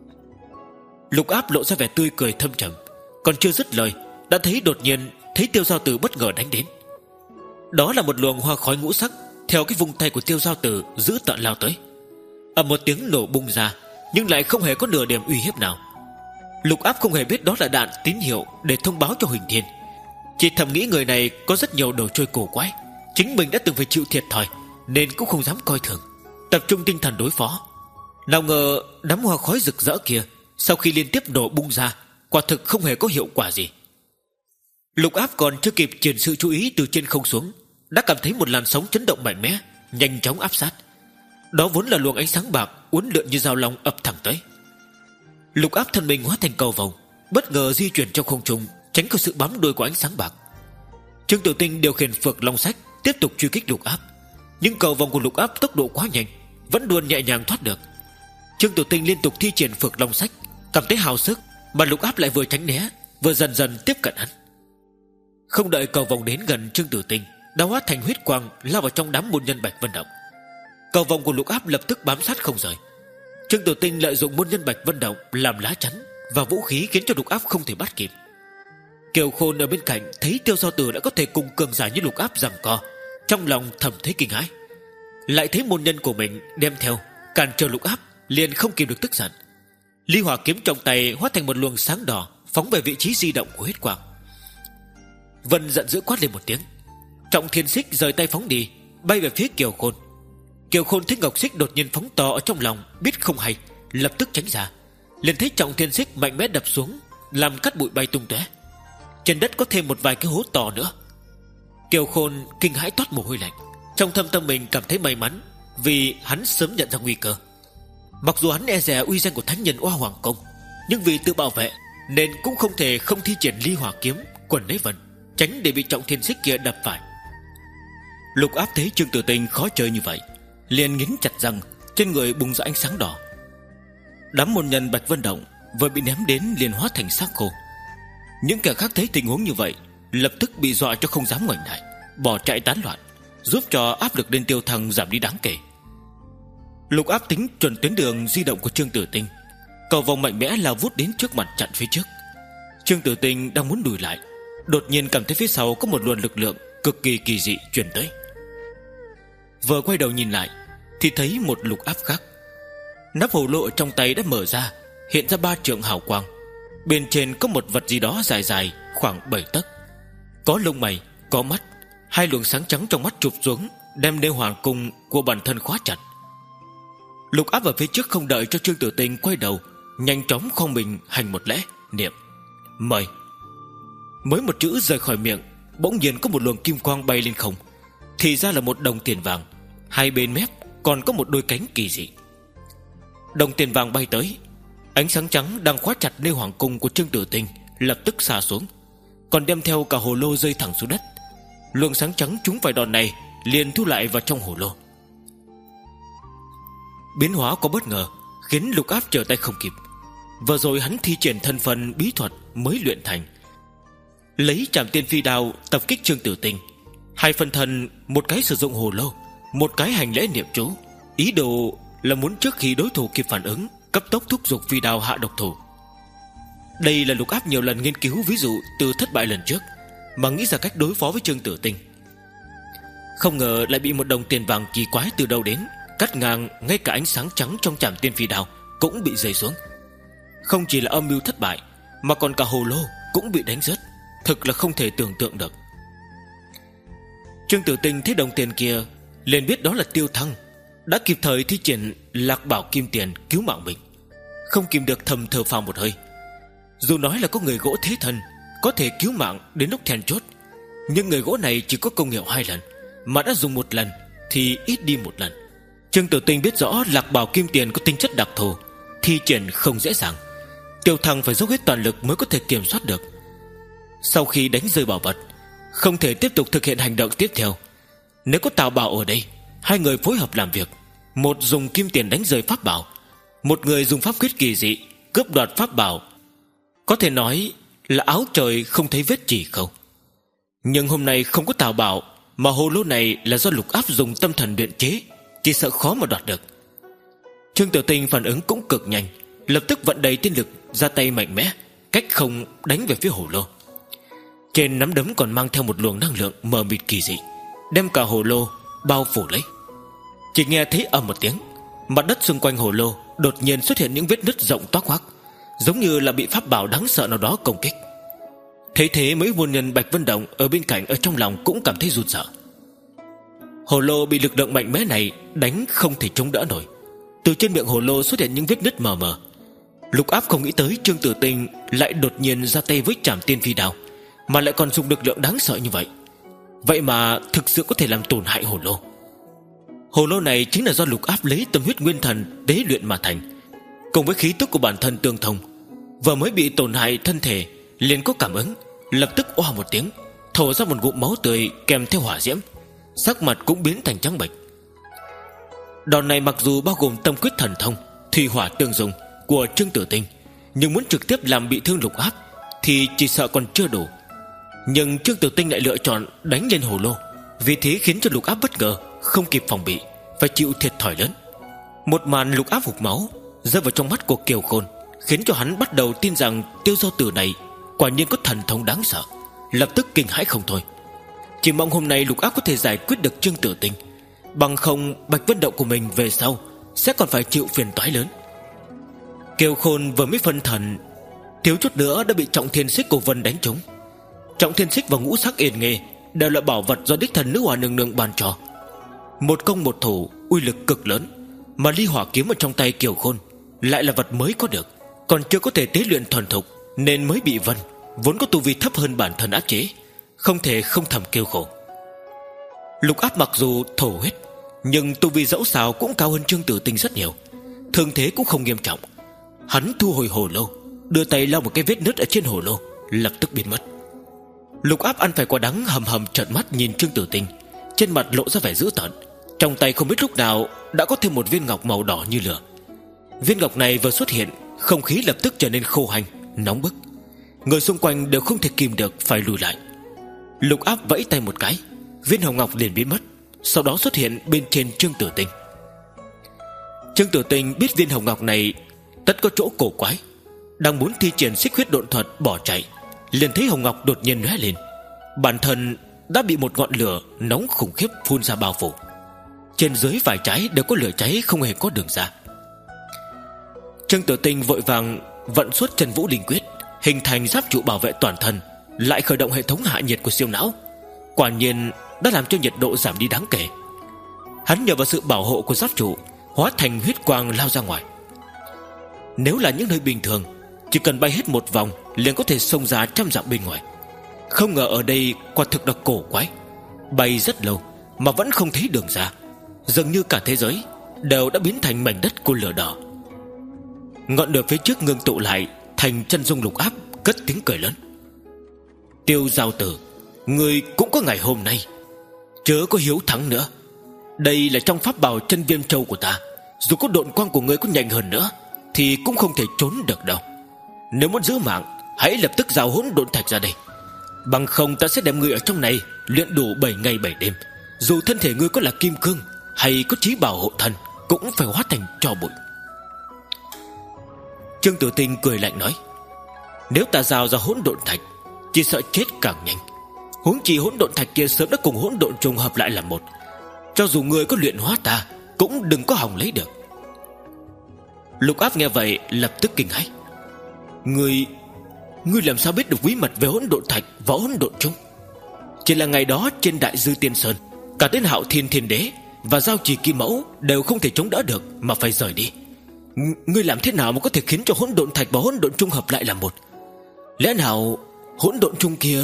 Speaker 1: Lục Áp lộ ra vẻ tươi cười thâm trầm, còn chưa dứt lời đã thấy đột nhiên thấy Tiêu Giao Tử bất ngờ đánh đến. Đó là một luồng hoa khói ngũ sắc theo cái vùng tay của Tiêu Giao Tử giữ tợn lao tới. Ầm một tiếng nổ bung ra, nhưng lại không hề có nửa điểm uy hiếp nào. Lục Áp không hề biết đó là đạn tín hiệu để thông báo cho Huỳnh Thiên, chỉ thầm nghĩ người này có rất nhiều đồ chơi cổ quái, chính mình đã từng phải chịu thiệt thòi, nên cũng không dám coi thường, tập trung tinh thần đối phó. Nào ngờ đám hoa khói rực rỡ kia sau khi liên tiếp nổ bung ra, quả thực không hề có hiệu quả gì. Lục Áp còn chưa kịp chuyển sự chú ý từ trên không xuống, đã cảm thấy một làn sóng chấn động mạnh mẽ nhanh chóng áp sát. Đó vốn là luồng ánh sáng bạc uốn lượn như dao long ập thẳng tới. Lục Áp thân mình hóa thành cầu vồng, bất ngờ di chuyển trong không trung, tránh khỏi sự bám đuôi của ánh sáng bạc. Trương Tiểu Tinh điều khiển Phược Long Sách tiếp tục truy kích Lục Áp, nhưng cầu vồng của Lục Áp tốc độ quá nhanh, vẫn luôn nhẹ nhàng thoát được. Trương Tiểu Tinh liên tục thi triển Phược Long Sách, cảm thấy hào sức, mà Lục Áp lại vừa tránh né, vừa dần dần tiếp cận hắn. Không đợi cầu vồng đến gần Trương Tiểu Tinh, đã hóa thành huyết quang lao vào trong đám môn nhân Bạch Vân Động. Cầu vồng của Lục Áp lập tức bám sát không rời. Trương Tiểu Tinh lợi dụng môn nhân Bạch Vân Động làm lá chắn và vũ khí, khiến cho Lục Áp không thể bắt kịp. Kiều Khôn ở bên cạnh thấy Tiêu Giao Tử đã có thể cùng cường giả như Lục Áp giằng co, trong lòng thầm thấy kinh hãi. Lại thấy môn nhân của mình đem theo cản trở Lục Áp, liền không kìm được tức giận. Ly Hỏa kiếm trong tay hóa thành một luồng sáng đỏ phóng về vị trí di động của huyết quang. Vân giận dữ quát lên một tiếng. Trọng Thiên Xích rời tay phóng đi, bay về phía Kiều Khôn. Kiều Khôn thấy ngọc xích đột nhiên phóng to ở trong lòng, biết không hay, lập tức tránh ra. Liền thấy Trọng Thiên Xích mạnh mẽ đập xuống, làm cát bụi bay tung tóe. Trên đất có thêm một vài cái hố to nữa. Kiều Khôn kinh hãi toát mồ hôi lạnh. Trong thâm tâm mình cảm thấy may mắn, vì hắn sớm nhận ra nguy cơ. Mặc dù hắn e dè uy danh của thánh nhân Oa Hoàng Công, nhưng vì tự bảo vệ nên cũng không thể không thi triển ly hỏa kiếm quần lấy Vân, tránh để bị Trọng Thiên Xích kia đập phải. Lục Áp thấy Trương Tử Tinh khó chơi như vậy, liền nghiến chặt răng, trên người bùng ra ánh sáng đỏ. Đám môn nhân Bạch Vân Động vừa bị ném đến liền hóa thành xác khô. Những kẻ khác thấy tình huống như vậy, lập tức bị dọa cho không dám ngoảnh lại, bỏ chạy tán loạn, giúp cho áp lực lên Tiêu Thăng giảm đi đáng kể. Lục Áp tính chuẩn tuyến đường di động của Trương Tử Tinh, cầu vòng mạnh mẽ lao vút đến trước mặt chặn phía trước. Trương Tử Tinh đang muốn lùi lại, đột nhiên cảm thấy phía sau có một luồng lực lượng cực kỳ kỳ dị truyền tới. Vừa quay đầu nhìn lại thì thấy một Lục Áp khác. Nắp hồ lô ở trong tay đã mở ra, hiện ra ba trượng hào quang. Bên trên có một vật gì đó dài dài khoảng bảy tấc, có lông mày, có mắt. Hai luồng sáng trắng trong mắt chụp xuống, đem đeo hoàng cung của bản thân khóa chặt. Lục Áp ở phía trước không đợi cho Trương Tử Tinh quay đầu, nhanh chóng khom mình hành một lễ, niệm mời. Mới một chữ rời khỏi miệng, bỗng nhiên có một luồng kim quang bay lên không. Thì ra là một đồng tiền vàng, hai bên mép còn có một đôi cánh kỳ dị. Đồng tiền vàng bay tới, ánh sáng trắng đang khóa chặt nơi hoàng cung của Trương Tử Tinh lập tức xả xuống, còn đem theo cả hồ lô rơi thẳng xuống đất. Luồng sáng trắng trúng phải đòn này liền thu lại vào trong hồ lô. Biến hóa có bất ngờ, khiến Lục Áp trở tay không kịp. Vừa rồi hắn thi triển thân phần bí thuật mới luyện thành, lấy Trảm Tiên Phi Đao tập kích Trương Tử Tinh. Hai phân thân, một cái sử dụng hồ lô, một cái hành lễ niệm chú, ý đồ là muốn trước khi đối thủ kịp phản ứng, cấp tốc thúc giục phi đao hạ độc thủ. Đây là Lục Áp nhiều lần nghiên cứu ví dụ từ thất bại lần trước, mà nghĩ ra cách đối phó với Trương Tử Tinh. Không ngờ lại bị một đồng tiền vàng kỳ quái từ đâu đến cắt ngang, ngay cả ánh sáng trắng trong Trảm Tiên Phi Đao cũng bị rơi xuống. Không chỉ là âm mưu thất bại, mà còn cả hồ lô cũng bị đánh rớt, thực là không thể tưởng tượng được. Trương Tử Tinh thấy đồng tiền kia liền biết đó là Tiêu Thăng, đã kịp thời thi triển Lạc Bảo Kim Tiền cứu mạng mình, không kìm được thầm thở phào một hơi. Dù nói là có người gỗ thế thân có thể cứu mạng đến lúc then chốt, nhưng người gỗ này chỉ có công hiệu hai lần, mà đã dùng một lần thì ít đi một lần. Trương Tử Tinh biết rõ Lạc Bảo Kim Tiền có tính chất đặc thù, thi triển không dễ dàng. Tiêu Thăng phải dốc hết toàn lực mới có thể kiểm soát được. Sau khi đánh rơi bảo vật, không thể tiếp tục thực hiện hành động tiếp theo. Nếu có Tào Bảo ở đây, hai người phối hợp làm việc, một dùng kim tiền đánh rơi pháp bảo, một người dùng pháp quyết kỳ dị cướp đoạt pháp bảo, có thể nói là áo trời không thấy vết chỉ khâu. Nhưng hôm nay không có Tào Bảo, mà hồ lô này là do Lục Áp dùng tâm thần luyện chế, chỉ sợ khó mà đoạt được. Trương Tử Tinh phản ứng cũng cực nhanh, lập tức vận đầy tiên lực ra tay mạnh mẽ, cách không đánh về phía hồ lô. Trên nắm đấm còn mang theo một luồng năng lượng mờ mịt kỳ dị, đem cả hồ lô bao phủ lấy. Chỉ nghe thấy ầm một tiếng, mặt đất xung quanh hồ lô đột nhiên xuất hiện những vết nứt rộng toác hoác, giống như là bị pháp bảo đáng sợ nào đó công kích. Thấy thế mấy môn nhân Bạch Vân Động ở bên cạnh ở trong lòng cũng cảm thấy run sợ. Hồ lô bị lực lượng mạnh mẽ này đánh không thể chống đỡ nổi, từ trên miệng hồ lô xuất hiện những vết nứt mờ mờ. Lục Áp không nghĩ tới Trương Tử Tinh lại đột nhiên ra tay với Trảm Tiên Phi Đao, mà lại còn dùng lực lượng đáng sợ như vậy. Vậy mà thực sự có thể làm tổn hại hồ lô. Hồ lô này chính là do Lục Áp lấy tâm huyết nguyên thần tế luyện mà thành, cùng với khí tức của bản thân tương thông. Vừa mới bị tổn hại thân thể liền có cảm ứng, lập tức oa một tiếng, thổ ra một ngụm máu tươi kèm theo hỏa diễm, sắc mặt cũng biến thành trắng bệch. Đòn này mặc dù bao gồm tâm quyết thần thông, thủy hỏa tương dung của Trương Tử Tinh, nhưng muốn trực tiếp làm bị thương Lục Áp thì chỉ sợ còn chưa đủ. Nhưng Trương Tử Tinh lại lựa chọn đánh lên hồ lô, vì thế khiến cho Lục Áp bất ngờ, không kịp phòng bị, phải chịu thiệt thòi lớn. Một màn Lục Áp hộc máu rơi vào trong mắt của Kiều Khôn, khiến cho hắn bắt đầu tin rằng Tiêu Giao Tử này quả nhiên có thần thông đáng sợ, lập tức kinh hãi không thôi. Chỉ mong hôm nay Lục Áp có thể giải quyết được Trương Tử Tinh, bằng không Bạch Vân Động của mình về sau sẽ còn phải chịu phiền toái lớn. Kiều Khôn vừa mới phân thần, thiếu chút nữa đã bị Trọng Thiên Xích của Vân đánh trúng. Trọng thiên xích và ngũ sắc yên nghê đều là bảo vật do đích thần nữ hòa nương nương ban cho. Một công một thủ, uy lực cực lớn. Mà ly hỏa kiếm ở trong tay Kiều Khôn lại là vật mới có được, còn chưa có thể tế luyện thuần thục, nên mới bị Vân vốn có tu vi thấp hơn bản thân áp chế, không thể không thầm kêu khổ. Lục Áp mặc dù thổ huyết, nhưng tu vi dẫu sao cũng cao hơn Trương Tử Tinh rất nhiều, thương thế cũng không nghiêm trọng. Hắn thu hồi hồ lô, đưa tay lau một cái vết nứt ở trên hồ lô, lập tức biến mất. Lục Áp ăn phải quả đắng, hầm hầm trợn mắt nhìn Trương Tử Tinh, trên mặt lộ ra vẻ dữ tợn. Trong tay không biết lúc nào đã có thêm một viên ngọc màu đỏ như lửa. Viên ngọc này vừa xuất hiện, không khí lập tức trở nên khô hành, nóng bức. Người xung quanh đều không thể kìm được, phải lùi lại. Lục Áp vẫy tay một cái, viên hồng ngọc liền biến mất, sau đó xuất hiện bên trên Trương Tử Tinh. Trương Tử Tinh biết viên hồng ngọc này tất có chỗ cổ quái, đang muốn thi triển xích huyết độn thuật bỏ chạy, liền thấy hồng ngọc đột nhiên lóe lên, bản thân đã bị một ngọn lửa nóng khủng khiếp phun ra bao phủ. Trên dưới vài trái đều có lửa cháy, không hề có đường ra. Trương Tử Tinh vội vàng vận xuất Chân Vũ Linh Quyết, hình thành giáp trụ bảo vệ toàn thân, lại khởi động hệ thống hạ nhiệt của siêu não. Quả nhiên đã làm cho nhiệt độ giảm đi đáng kể. Hắn nhờ vào sự bảo hộ của giáp trụ, hóa thành huyết quang lao ra ngoài. Nếu là những nơi bình thường, chỉ cần bay hết một vòng liền có thể xông ra trăm dặm bên ngoài. Không ngờ ở đây quả thực là cổ quái, bay rất lâu mà vẫn không thấy đường ra, dường như cả thế giới đều đã biến thành mảnh đất của lửa đỏ. Ngọn lửa phía trước ngưng tụ lại thành chân dung Lục Áp, cất tiếng cười lớn: Tiêu Giao Tử, người cũng có ngày hôm nay, chớ có hiếu thắng nữa. Đây là trong pháp bảo Chân Viêm Châu của ta, dù có độn quang của ngươi có nhanh hơn nữa thì cũng không thể trốn được đâu. Nếu muốn giữ mạng, hãy lập tức giao hỗn độn thạch ra đây, bằng không ta sẽ đem ngươi ở trong này luyện đủ bảy ngày bảy đêm. Dù thân thể ngươi có là kim cương hay có trí bảo hộ thân, cũng phải hóa thành tro bụi. Trương Tử Tinh cười lạnh nói: Nếu ta giao ra hỗn độn thạch, chỉ sợ chết càng nhanh. Huống chi hỗn độn thạch kia sớm đã cùng hỗn độn trùng hợp lại là một, cho dù ngươi có luyện hóa ta cũng đừng có hòng lấy được. Lục Áp nghe vậy lập tức kinh hãi: Ngươi, ngươi làm sao biết được bí mật về hỗn độn thạch và hỗn độn trùng? Chỉ là ngày đó trên Đại Dư Tiên Sơn, cả tên Hạo Thiên Thiên Đế và Giao Trì Kim Mẫu đều không thể chống đỡ được mà phải rời đi. Ngươi làm thế nào mà có thể khiến cho hỗn độn thạch và hỗn độn trung hợp lại là một? Lẽ nào hỗn độn trung kia...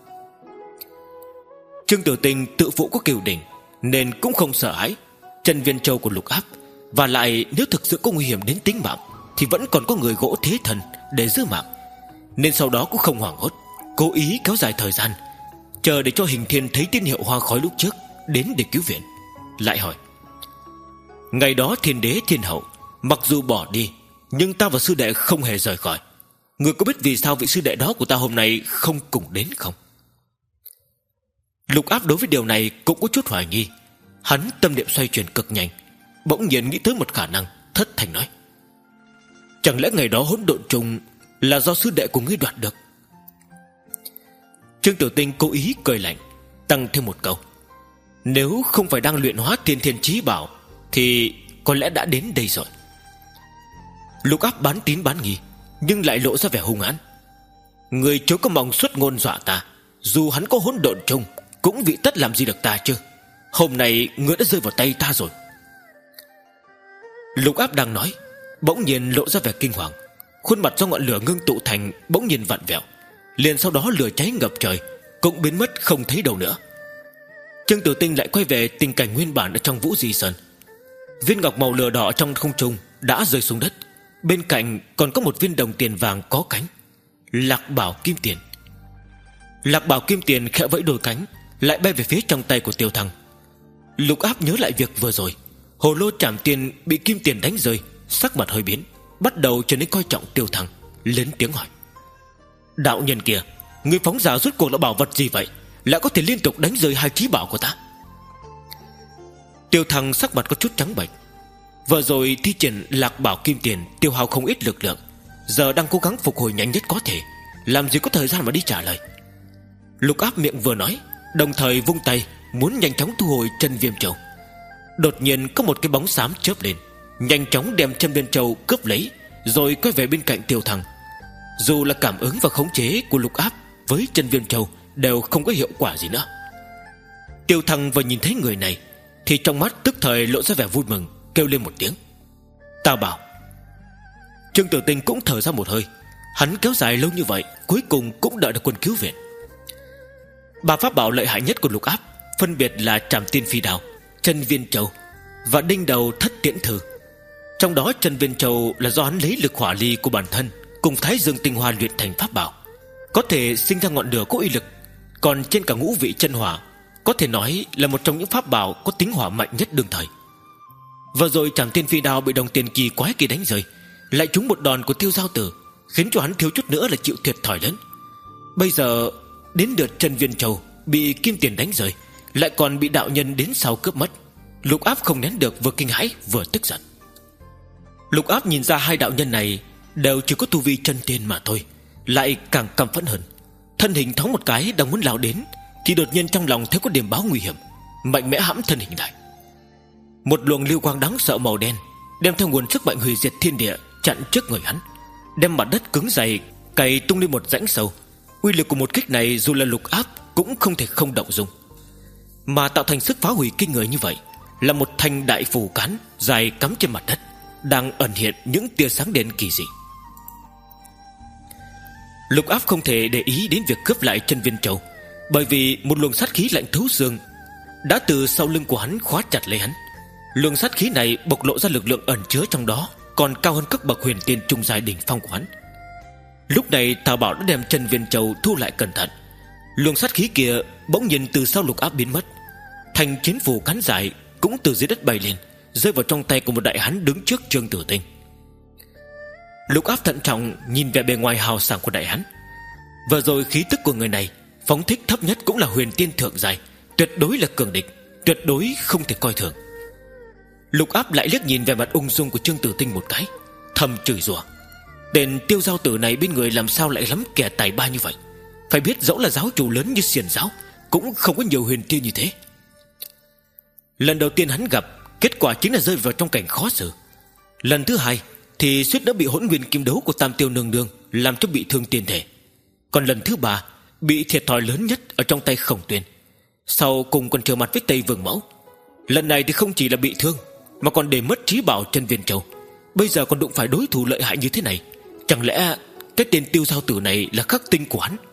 Speaker 1: Trương Tử Tinh tự phụ có kiều đỉnh, nên cũng không sợ hãi Chân Viên Châu của Lục Áp. Và lại nếu thực sự có nguy hiểm đến tính mạng thì vẫn còn có người gỗ thế thần để giữ mạng, nên sau đó cũng không hoảng hốt, cố ý kéo dài thời gian, chờ để cho Hình Thiên thấy tín hiệu hoa khói lúc trước đến để cứu viện. Lại hỏi: Ngày đó Thiên Đế Thiên Hậu mặc dù bỏ đi, nhưng ta và sư đệ không hề rời khỏi. Ngươi có biết vì sao vị sư đệ đó của ta hôm nay không cùng đến không? Lục Áp đối với điều này cũng có chút hoài nghi. Hắn tâm niệm xoay chuyển cực nhanh, bỗng nhiên nghĩ tới một khả năng, thất thành nói: Chẳng lẽ ngày đó hỗn độn trùng là do sư đệ của ngươi đoạt được? Trương Tử Tinh cố ý cười lạnh, tăng thêm một câu: Nếu không phải đang luyện hóa Tiên Thiên Chí Bảo thì có lẽ đã đến đây rồi. Lục Áp bán tín bán nghi, nhưng lại lộ ra vẻ hung hãn: Người chớ có mong xuất ngôn dọa ta. Dù hắn có hỗn độn trùng cũng vị tất làm gì được ta chứ. Hôm nay ngươi đã rơi vào tay ta rồi. Lục Áp đang nói, bỗng nhiên lộ ra vẻ kinh hoàng. Khuôn mặt do ngọn lửa ngưng tụ thành bỗng nhiên vặn vẹo, liền sau đó lửa cháy ngập trời, cũng biến mất không thấy đâu nữa. Trương Tử Tinh lại quay về tình cảnh nguyên bản ở trong Vũ Di Sơn. Viên ngọc màu lửa đỏ trong không trung đã rơi xuống đất, bên cạnh còn có một viên đồng tiền vàng có cánh, Lạc Bảo Kim Tiền. Lạc Bảo Kim Tiền khẽ vẫy đôi cánh, lại bay về phía trong tay của Tiêu Thăng. Lục Áp nhớ lại việc vừa rồi, hồ lô trảm tiền bị Kim Tiền đánh rơi, sắc mặt hơi biến, bắt đầu trở nên coi trọng Tiêu Thăng, lớn tiếng hỏi: Đạo nhân kia, người phóng ra rốt cuộc là bảo vật gì vậy, lại có thể liên tục đánh rơi hai chí bảo của ta? Tiêu Thăng sắc mặt có chút trắng bệch. Vừa rồi thi triển Lạc Bảo Kim Tiền tiêu hao không ít lực lượng, giờ đang cố gắng phục hồi nhanh nhất có thể, làm gì có thời gian mà đi trả lời. Lục Áp miệng vừa nói, đồng thời vung tay muốn nhanh chóng thu hồi Chân Viêm Châu. Đột nhiên có một cái bóng xám chớp lên, nhanh chóng đem Chân Viêm Châu cướp lấy, rồi quay về bên cạnh Tiêu Thăng. Dù là cảm ứng và khống chế của Lục Áp với Chân Viêm Châu đều không có hiệu quả gì nữa. Tiêu Thăng vừa nhìn thấy người này thì trong mắt tức thời lộ ra vẻ vui mừng, kêu lên một tiếng: "Tào Bảo!" Trương Tử Tinh cũng thở ra một hơi. Hắn kéo dài lâu như vậy, cuối cùng cũng đợi được quân cứu viện. Ba pháp bảo lợi hại nhất của Lục Áp phân biệt là Trảm Tiên Phi Đao, Chân Viên Châu và Đinh Đầu Thất Tiễn Thư. Trong đó Chân Viên Châu là do hắn lấy lực hỏa ly của bản thân cùng Thái Dương tinh hoa luyện thành pháp bảo, có thể sinh ra ngọn lửa có uy lực. Còn trên cả ngũ vị chân hỏa, có thể nói là một trong những pháp bảo có tính hỏa mạnh nhất đương thời. Vừa rồi Trảm Tiên Phi Đao bị đồng tiền kỳ quái kỳ đánh rơi, lại trúng một đòn của Tiêu Giao Tử, khiến cho hắn thiếu chút nữa là chịu thiệt thòi lớn. Bây giờ đến lượt Chân Viên Châu bị kim tiền đánh rơi, lại còn bị đạo nhân đến sau cướp mất. Lục Áp không nén được, vừa kinh hãi vừa tức giận. Lục Áp nhìn ra hai đạo nhân này đều chỉ có tu vi chân tiên mà thôi, lại càng căm phẫn hơn. Thân hình thoáng một cái đang muốn lao đến, thì đột nhiên trong lòng thấy có điểm báo nguy hiểm, mạnh mẽ hãm thân hình lại. Một luồng lưu quang đáng sợ màu đen đem theo nguồn sức mạnh hủy diệt thiên địa chặn trước người hắn, đem mặt đất cứng dày cày tung lên một rãnh sâu. Uy lực của một kích này dù là Lục Áp cũng không thể không động dung. Mà tạo thành sức phá hủy kinh người như vậy là một thanh đại phù cán dài cắm trên mặt đất, đang ẩn hiện những tia sáng đen kỳ dị. Lục Áp không thể để ý đến việc cướp lại Chân Viên Châu, bởi vì một luồng sát khí lạnh thấu xương đã từ sau lưng của hắn khóa chặt lấy hắn. Luồng sát khí này bộc lộ ra lực lượng ẩn chứa trong đó còn cao hơn cấp bậc huyền tiên trung giai đỉnh phong của hắn. Lúc này Tào Bảo đã đem Chân Viên Châu thu lại cẩn thận. Luồng sát khí kia bỗng nhiên từ sau Lục Áp biến mất. Thành chiến phù cán dài cũng từ dưới đất bay lên, rơi vào trong tay của một đại hán đứng trước Trương Tử Tinh. Lục Áp thận trọng nhìn vẻ bề ngoài hào sảng của đại hán. Vừa rồi khí tức của người này phóng thích thấp nhất cũng là huyền tiên thượng giai, tuyệt đối là cường địch, tuyệt đối không thể coi thường. Lục Áp lại liếc nhìn về mặt ung dung của Trương Tử Tinh một cái, thầm chửi rủa: tên Tiêu Giao Tử này bên người làm sao lại lắm kẻ tài ba như vậy. Phải biết dẫu là giáo chủ lớn như Xiển giáo cũng không có nhiều huyền tiên như thế. Lần đầu tiên hắn gặp, kết quả chính là rơi vào trong cảnh khó xử. Lần thứ hai thì suýt đã bị hỗn nguyên kim đấu của Tam Tiêu Nương Nương làm cho bị thương tiên thể. Còn lần thứ ba bị thiệt thòi lớn nhất ở trong tay Khổng Tuyên, sau cùng còn trở mặt với Tây Vương Mẫu. Lần này thì không chỉ là bị thương, mà còn để mất trí bảo Chân Viên Châu. Bây giờ còn đụng phải đối thủ lợi hại như thế này, chẳng lẽ cái tên Tiêu Giao Tử này là khắc tinh của hắn?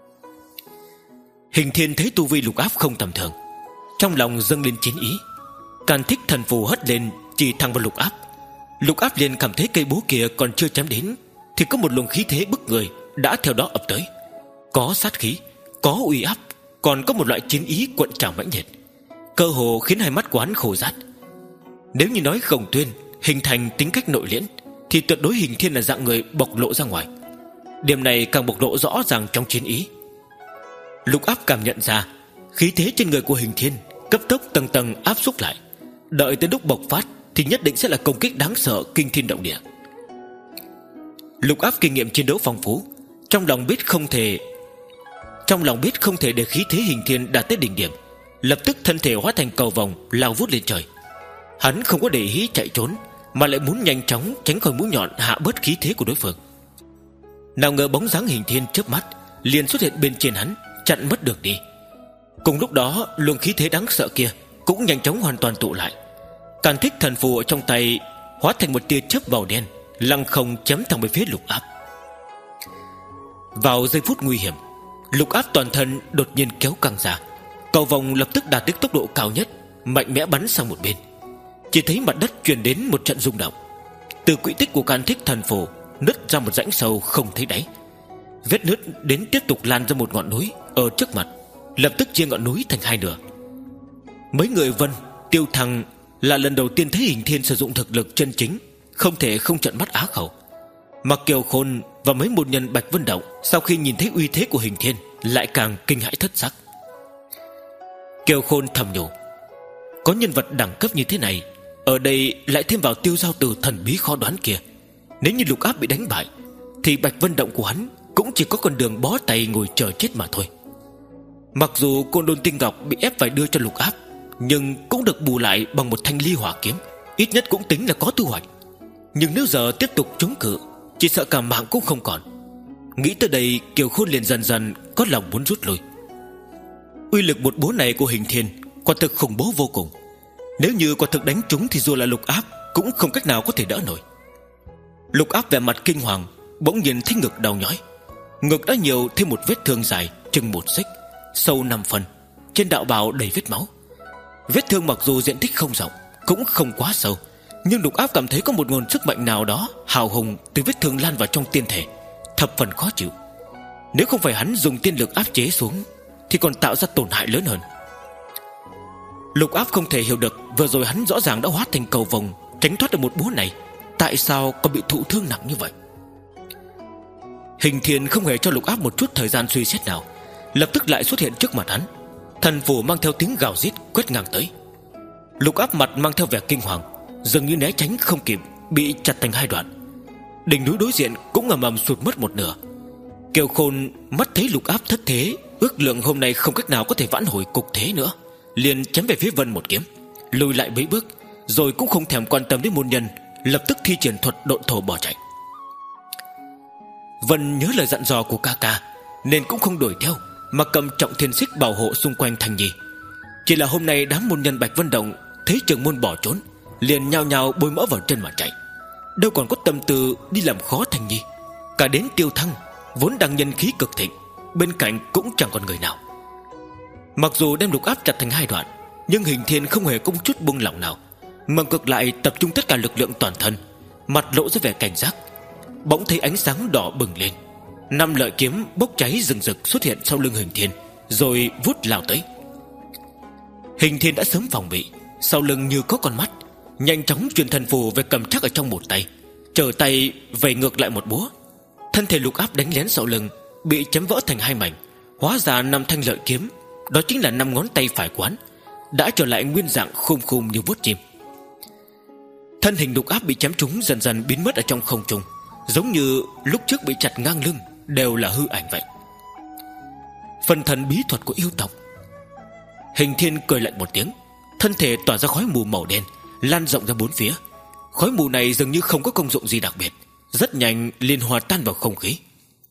Speaker 1: Hình Thiên thấy tu vi Lục Áp không tầm thường, trong lòng dâng lên chiến ý, Càn Thích thần phù hất lên chỉ thẳng vào Lục Áp. Lục Áp liền cảm thấy cây búa kia còn chưa chém đến thì có một luồng khí thế bức người đã theo đó ập tới, có sát khí, có uy áp, còn có một loại chiến ý cuộn trào mãnh liệt, cơ hồ khiến hai mắt của hắn khô rát. Nếu như nói Khổng Tuyên hình thành tính cách nội liễn, thì tuyệt đối Hình Thiên là dạng người bộc lộ ra ngoài. Điểm này càng bộc lộ rõ ràng trong chiến ý. Lục Áp cảm nhận ra khí thế trên người của Hình Thiên cấp tốc tầng tầng áp xúc lại, đợi tới lúc bộc phát thì nhất định sẽ là công kích đáng sợ kinh thiên động địa. Lục Áp kinh nghiệm chiến đấu phong phú, trong lòng biết không thể trong lòng biết không thể để khí thế Hình Thiên đạt tới đỉnh điểm, lập tức thân thể hóa thành cầu vồng lao vút lên trời. Hắn không có để ý chạy trốn, mà lại muốn nhanh chóng tránh khỏi mũi nhọn hạ bớt khí thế của đối phương. Nào ngờ bóng dáng Hình Thiên chớp mắt liền xuất hiện bên trên hắn, chặn mất đường đi. Cùng lúc đó luồng khí thế đáng sợ kia cũng nhanh chóng hoàn toàn tụ lại. Càn Thích thần phù ở trong tay hóa thành một tia chớp màu đen, lăng không chém thẳng về phía Lục Áp. Vào giây phút nguy hiểm, Lục Áp toàn thân đột nhiên kéo căng ra, cầu vồng lập tức đạt tới tốc độ cao nhất, mạnh mẽ bắn sang một bên. Chỉ thấy mặt đất truyền đến một trận rung động. Từ quỹ tích của Càn Thích thần phù nứt ra một rãnh sâu không thấy đáy. Vết nứt đến tiếp tục lan ra một ngọn núi ở trước mặt, lập tức chia ngọn núi thành hai nửa. Mấy người Vân, Tiêu Thăng là lần đầu tiên thấy Hình Thiên sử dụng thực lực chân chính, không thể không trợn mắt á khẩu. Mà Kiều Khôn và mấy môn nhân Bạch Vân Động sau khi nhìn thấy uy thế của Hình Thiên lại càng kinh hãi thất sắc. Kiều Khôn thầm nhủ, có nhân vật đẳng cấp như thế này, ở đây lại thêm vào Tiêu Giao Tử thần bí khó đoán kia, nếu như Lục Áp bị đánh bại thì Bạch Vân Động của hắn cũng chỉ có con đường bó tay ngồi chờ chết mà thôi. Mặc dù Côn Đôn Tinh Ngọc bị ép phải đưa cho Lục Áp, nhưng cũng được bù lại bằng một thanh ly hỏa kiếm, ít nhất cũng tính là có thu hoạch. Nhưng nếu giờ tiếp tục chống cự, chỉ sợ cả mạng cũng không còn. Nghĩ tới đây, Kiều Khôn liền dần dần có lòng muốn rút lui. Uy lực một búa này của Hình Thiên quả thực khủng bố vô cùng. Nếu như quả thực đánh trúng thì dù là Lục Áp cũng không cách nào có thể đỡ nổi. Lục Áp vẻ mặt kinh hoàng, bỗng nhìn thấy ngực đau nhói. Ngực đã nhiều thêm một vết thương dài chừng một xích, sâu năm phần, trên đạo bào đầy vết máu. Vết thương mặc dù diện tích không rộng, cũng không quá sâu, nhưng Lục Áp cảm thấy có một nguồn sức mạnh nào đó hào hùng từ vết thương lan vào trong tiên thể, thập phần khó chịu. Nếu không phải hắn dùng tiên lực áp chế xuống thì còn tạo ra tổn hại lớn hơn. Lục Áp không thể hiểu được vừa rồi hắn rõ ràng đã hóa thành cầu vồng tránh thoát được một búa này, tại sao còn bị thụ thương nặng như vậy. Hình Thiên không hề cho Lục Áp một chút thời gian suy xét nào, lập tức lại xuất hiện trước mặt hắn. Thần phù mang theo tiếng gào rít quét ngang tới. Lục Áp mặt mang theo vẻ kinh hoàng, dường như né tránh không kịp, bị chặt thành hai đoạn. Đỉnh núi đối diện cũng ầm ầm sụt mất một nửa. Kiều Khôn mắt thấy Lục Áp thất thế, ước lượng hôm nay không cách nào có thể vãn hồi cục thế nữa, liền chém về phía Vân một kiếm, lùi lại mấy bước, rồi cũng không thèm quan tâm đến môn nhân, lập tức thi triển thuật độn thổ bỏ chạy. Vân nhớ lời dặn dò của ca ca nên cũng không đuổi theo, mà cầm trọng thiên xích bảo hộ xung quanh Thành Nhi. Chỉ là hôm nay đám môn nhân Bạch Vân Động thấy trưởng môn bỏ trốn, liền nhao nhao bôi mỡ vào chân mà chạy, đâu còn có tâm tư đi làm khó Thành Nhi. Cả đến Tiêu Thăng vốn đang nhân khí cực thịnh, bên cạnh cũng chẳng còn người nào. Mặc dù đem Lục Áp chặt thành hai đoạn, nhưng Hình Thiên không hề có một chút buông lỏng nào, mà ngược lại tập trung tất cả lực lượng toàn thân, mặt lộ ra vẻ cảnh giác. Bỗng thấy ánh sáng đỏ bừng lên, năm lợi kiếm bốc cháy rừng rực xuất hiện sau lưng Hình Thiên, rồi vút lao tới. Hình Thiên đã sớm phòng bị, sau lưng như có con mắt, nhanh chóng truyền thần phù về cầm chắc ở trong một tay, trở tay vẩy ngược lại một búa. Thân thể Lục Áp đánh lén sau lưng bị chém vỡ thành hai mảnh, hóa ra năm thanh lợi kiếm, đó chính là năm ngón tay phải quán, đã trở lại nguyên dạng khum khum như vuốt chim. Thân hình Lục Áp bị chém trúng dần dần biến mất ở trong không trung, giống như lúc trước bị chặt ngang lưng đều là hư ảnh vậy. Phần thần bí thuật của yêu tộc. Hình Thiên cười lạnh một tiếng, thân thể tỏa ra khói mù màu đen lan rộng ra bốn phía. Khói mù này dường như không có công dụng gì đặc biệt, rất nhanh liền hòa tan vào không khí.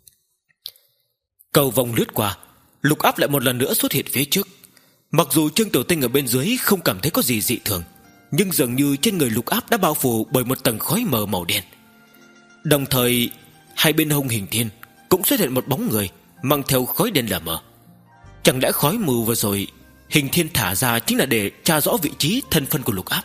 Speaker 1: Cầu vòng lướt qua, Lục Áp lại một lần nữa xuất hiện phía trước. Mặc dù Trương Tiểu Tinh ở bên dưới không cảm thấy có gì dị thường, nhưng dường như trên người Lục Áp đã bao phủ bởi một tầng khói mờ màu đen. Đồng thời hai bên hông Hình Thiên cũng xuất hiện một bóng người mang theo khói đen lờ mờ. Chẳng lẽ khói mù vừa rồi Hình Thiên thả ra chính là để tra rõ vị trí thân phân của Lục Áp?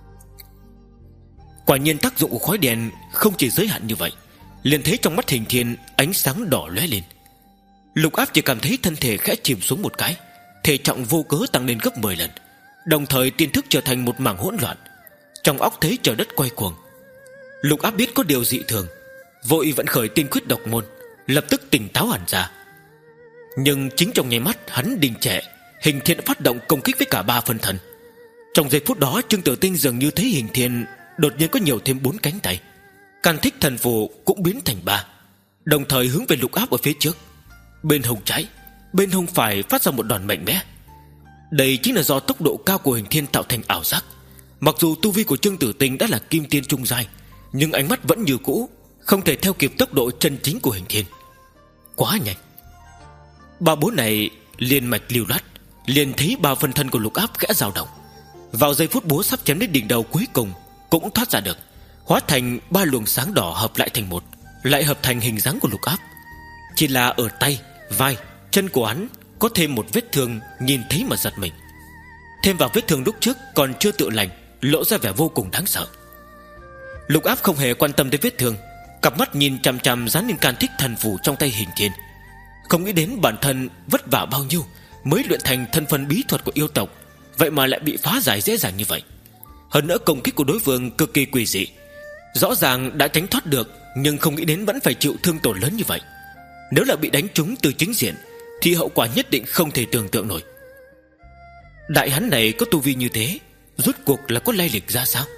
Speaker 1: Quả nhiên tác dụng của khói đen không chỉ giới hạn như vậy. Liền thấy trong mắt Hình Thiên ánh sáng đỏ lóe lên. Lục Áp chỉ cảm thấy thân thể khẽ chìm xuống một cái, thể trọng vô cớ tăng lên gấp mười lần, đồng thời tiên thức trở thành một mảng hỗn loạn. Trong óc thấy trời đất quay cuồng. Lục Áp biết có điều dị thường, vội vận khởi tiên quyết độc môn, lập tức tỉnh táo hẳn ra. Nhưng chính trong nháy mắt hắn đình trệ, Hình Thiên đã phát động công kích với cả ba phân thân. Trong giây phút đó, Trương Tử Tinh dường như thấy Hình Thiên đột nhiên có nhiều thêm bốn cánh tay, Can Thích thần phù cũng biến thành ba, đồng thời hướng về Lục Áp ở phía trước. Bên hông trái, bên hông phải phát ra một đòn mạnh mẽ. Đây chính là do tốc độ cao của Hình Thiên tạo thành ảo giác. Mặc dù tu vi của Trương Tử Tinh đã là kim tiên trung giai, nhưng ánh mắt vẫn như cũ, không thể theo kịp tốc độ chân chính của Hình Thiên. Quá nhanh. Ba búa này liền mạch lưu loát, liền thấy ba phân thân của Lục Áp khẽ dao động. Vào giây phút búa sắp chém đến đỉnh đầu cuối cùng, cũng thoát ra được, hóa thành ba luồng sáng đỏ hợp lại thành một, lại hợp thành hình dáng của Lục Áp. Chỉ là ở tay, vai, chân của hắn có thêm một vết thương, nhìn thấy mà giật mình. Thêm vào vết thương lúc trước còn chưa tự lành, lộ ra vẻ vô cùng đáng sợ. Lục Áp không hề quan tâm đến vết thương, cặp mắt nhìn chằm chằm dán lên Can Thích thần phù trong tay Hình Thiên. Không nghĩ đến bản thân vất vả bao nhiêu mới luyện thành thân phân bí thuật của yêu tộc, vậy mà lại bị phá giải dễ dàng như vậy. Hơn nữa công kích của đối phương cực kỳ quỷ dị, rõ ràng đã tránh thoát được, nhưng không nghĩ đến vẫn phải chịu thương tổn lớn như vậy. Nếu là bị đánh trúng từ chính diện thì hậu quả nhất định không thể tưởng tượng nổi. Đại hắn này có tu vi như thế, rốt cuộc là có lai lịch ra sao?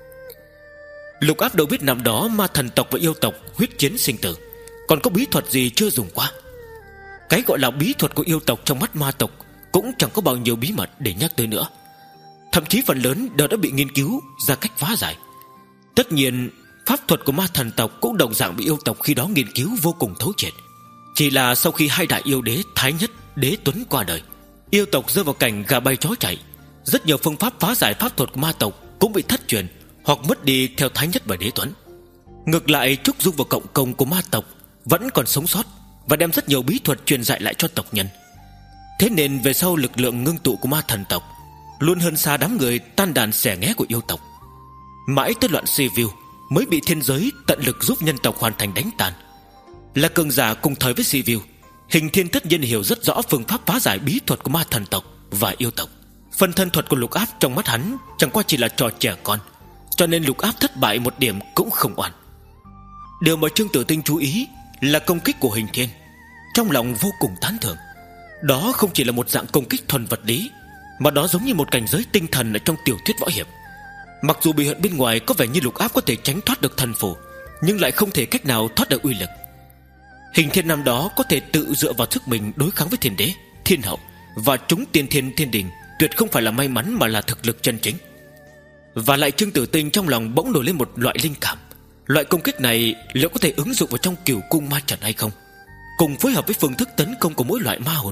Speaker 1: Lục Áp đâu biết năm đó ma thần tộc và yêu tộc huyết chiến sinh tử, còn có bí thuật gì chưa dùng qua. Cái gọi là bí thuật của yêu tộc trong mắt ma tộc cũng chẳng có bao nhiêu bí mật để nhắc tới nữa. Thậm chí phần lớn đều đã bị nghiên cứu ra cách phá giải. Tất nhiên pháp thuật của ma thần tộc cũng đồng dạng bị yêu tộc khi đó nghiên cứu vô cùng thấu triệt. Chỉ là sau khi hai đại yêu đế Thái Nhất, Đế Tuấn qua đời, Yêu tộc rơi vào cảnh gà bay chó chạy. Rất nhiều phương pháp phá giải pháp thuật của ma tộc cũng bị thất truyền hoặc mất đi theo Thái Nhất và Đế Tuấn. Ngược lại Trúc Dung và Cộng Công của ma tộc vẫn còn sống sót và đem rất nhiều bí thuật truyền dạy lại cho tộc nhân. Thế nên về sau lực lượng ngưng tụ của ma thần tộc luôn hơn xa đám người tan đàn xẻ nghé của yêu tộc. Mãi tới loạn Sibiu mới bị thiên giới tận lực giúp nhân tộc hoàn thành đánh tan. Là cường giả cùng thời với Sibiu, Hình Thiên tất nhiên hiểu rất rõ phương pháp phá giải bí thuật của ma thần tộc và yêu tộc. Phần thân thuật của Lục Áp trong mắt hắn chẳng qua chỉ là trò trẻ con, cho nên Lục Áp thất bại một điểm cũng không oan. Điều mà Trương Tử Tinh chú ý là công kích của Hình Thiên, trong lòng vô cùng tán thưởng. Đó không chỉ là một dạng công kích thuần vật lý, mà đó giống như một cảnh giới tinh thần ở trong tiểu thuyết võ hiệp. Mặc dù bị hận bên ngoài có vẻ như Lục Áp có thể tránh thoát được thần phù, nhưng lại không thể cách nào thoát được uy lực. Hình Thiên năm đó có thể tự dựa vào sức mình đối kháng với thiên đế, thiên hậu và chúng tiên thiên thiên đình, tuyệt không phải là may mắn mà là thực lực chân chính. Và lại Trương Tử Tinh trong lòng bỗng nổi lên một loại linh cảm. Loại công kích này liệu có thể ứng dụng vào trong Cửu Cung ma trận hay không, cùng phối hợp với phương thức tấn công của mỗi loại ma hồn.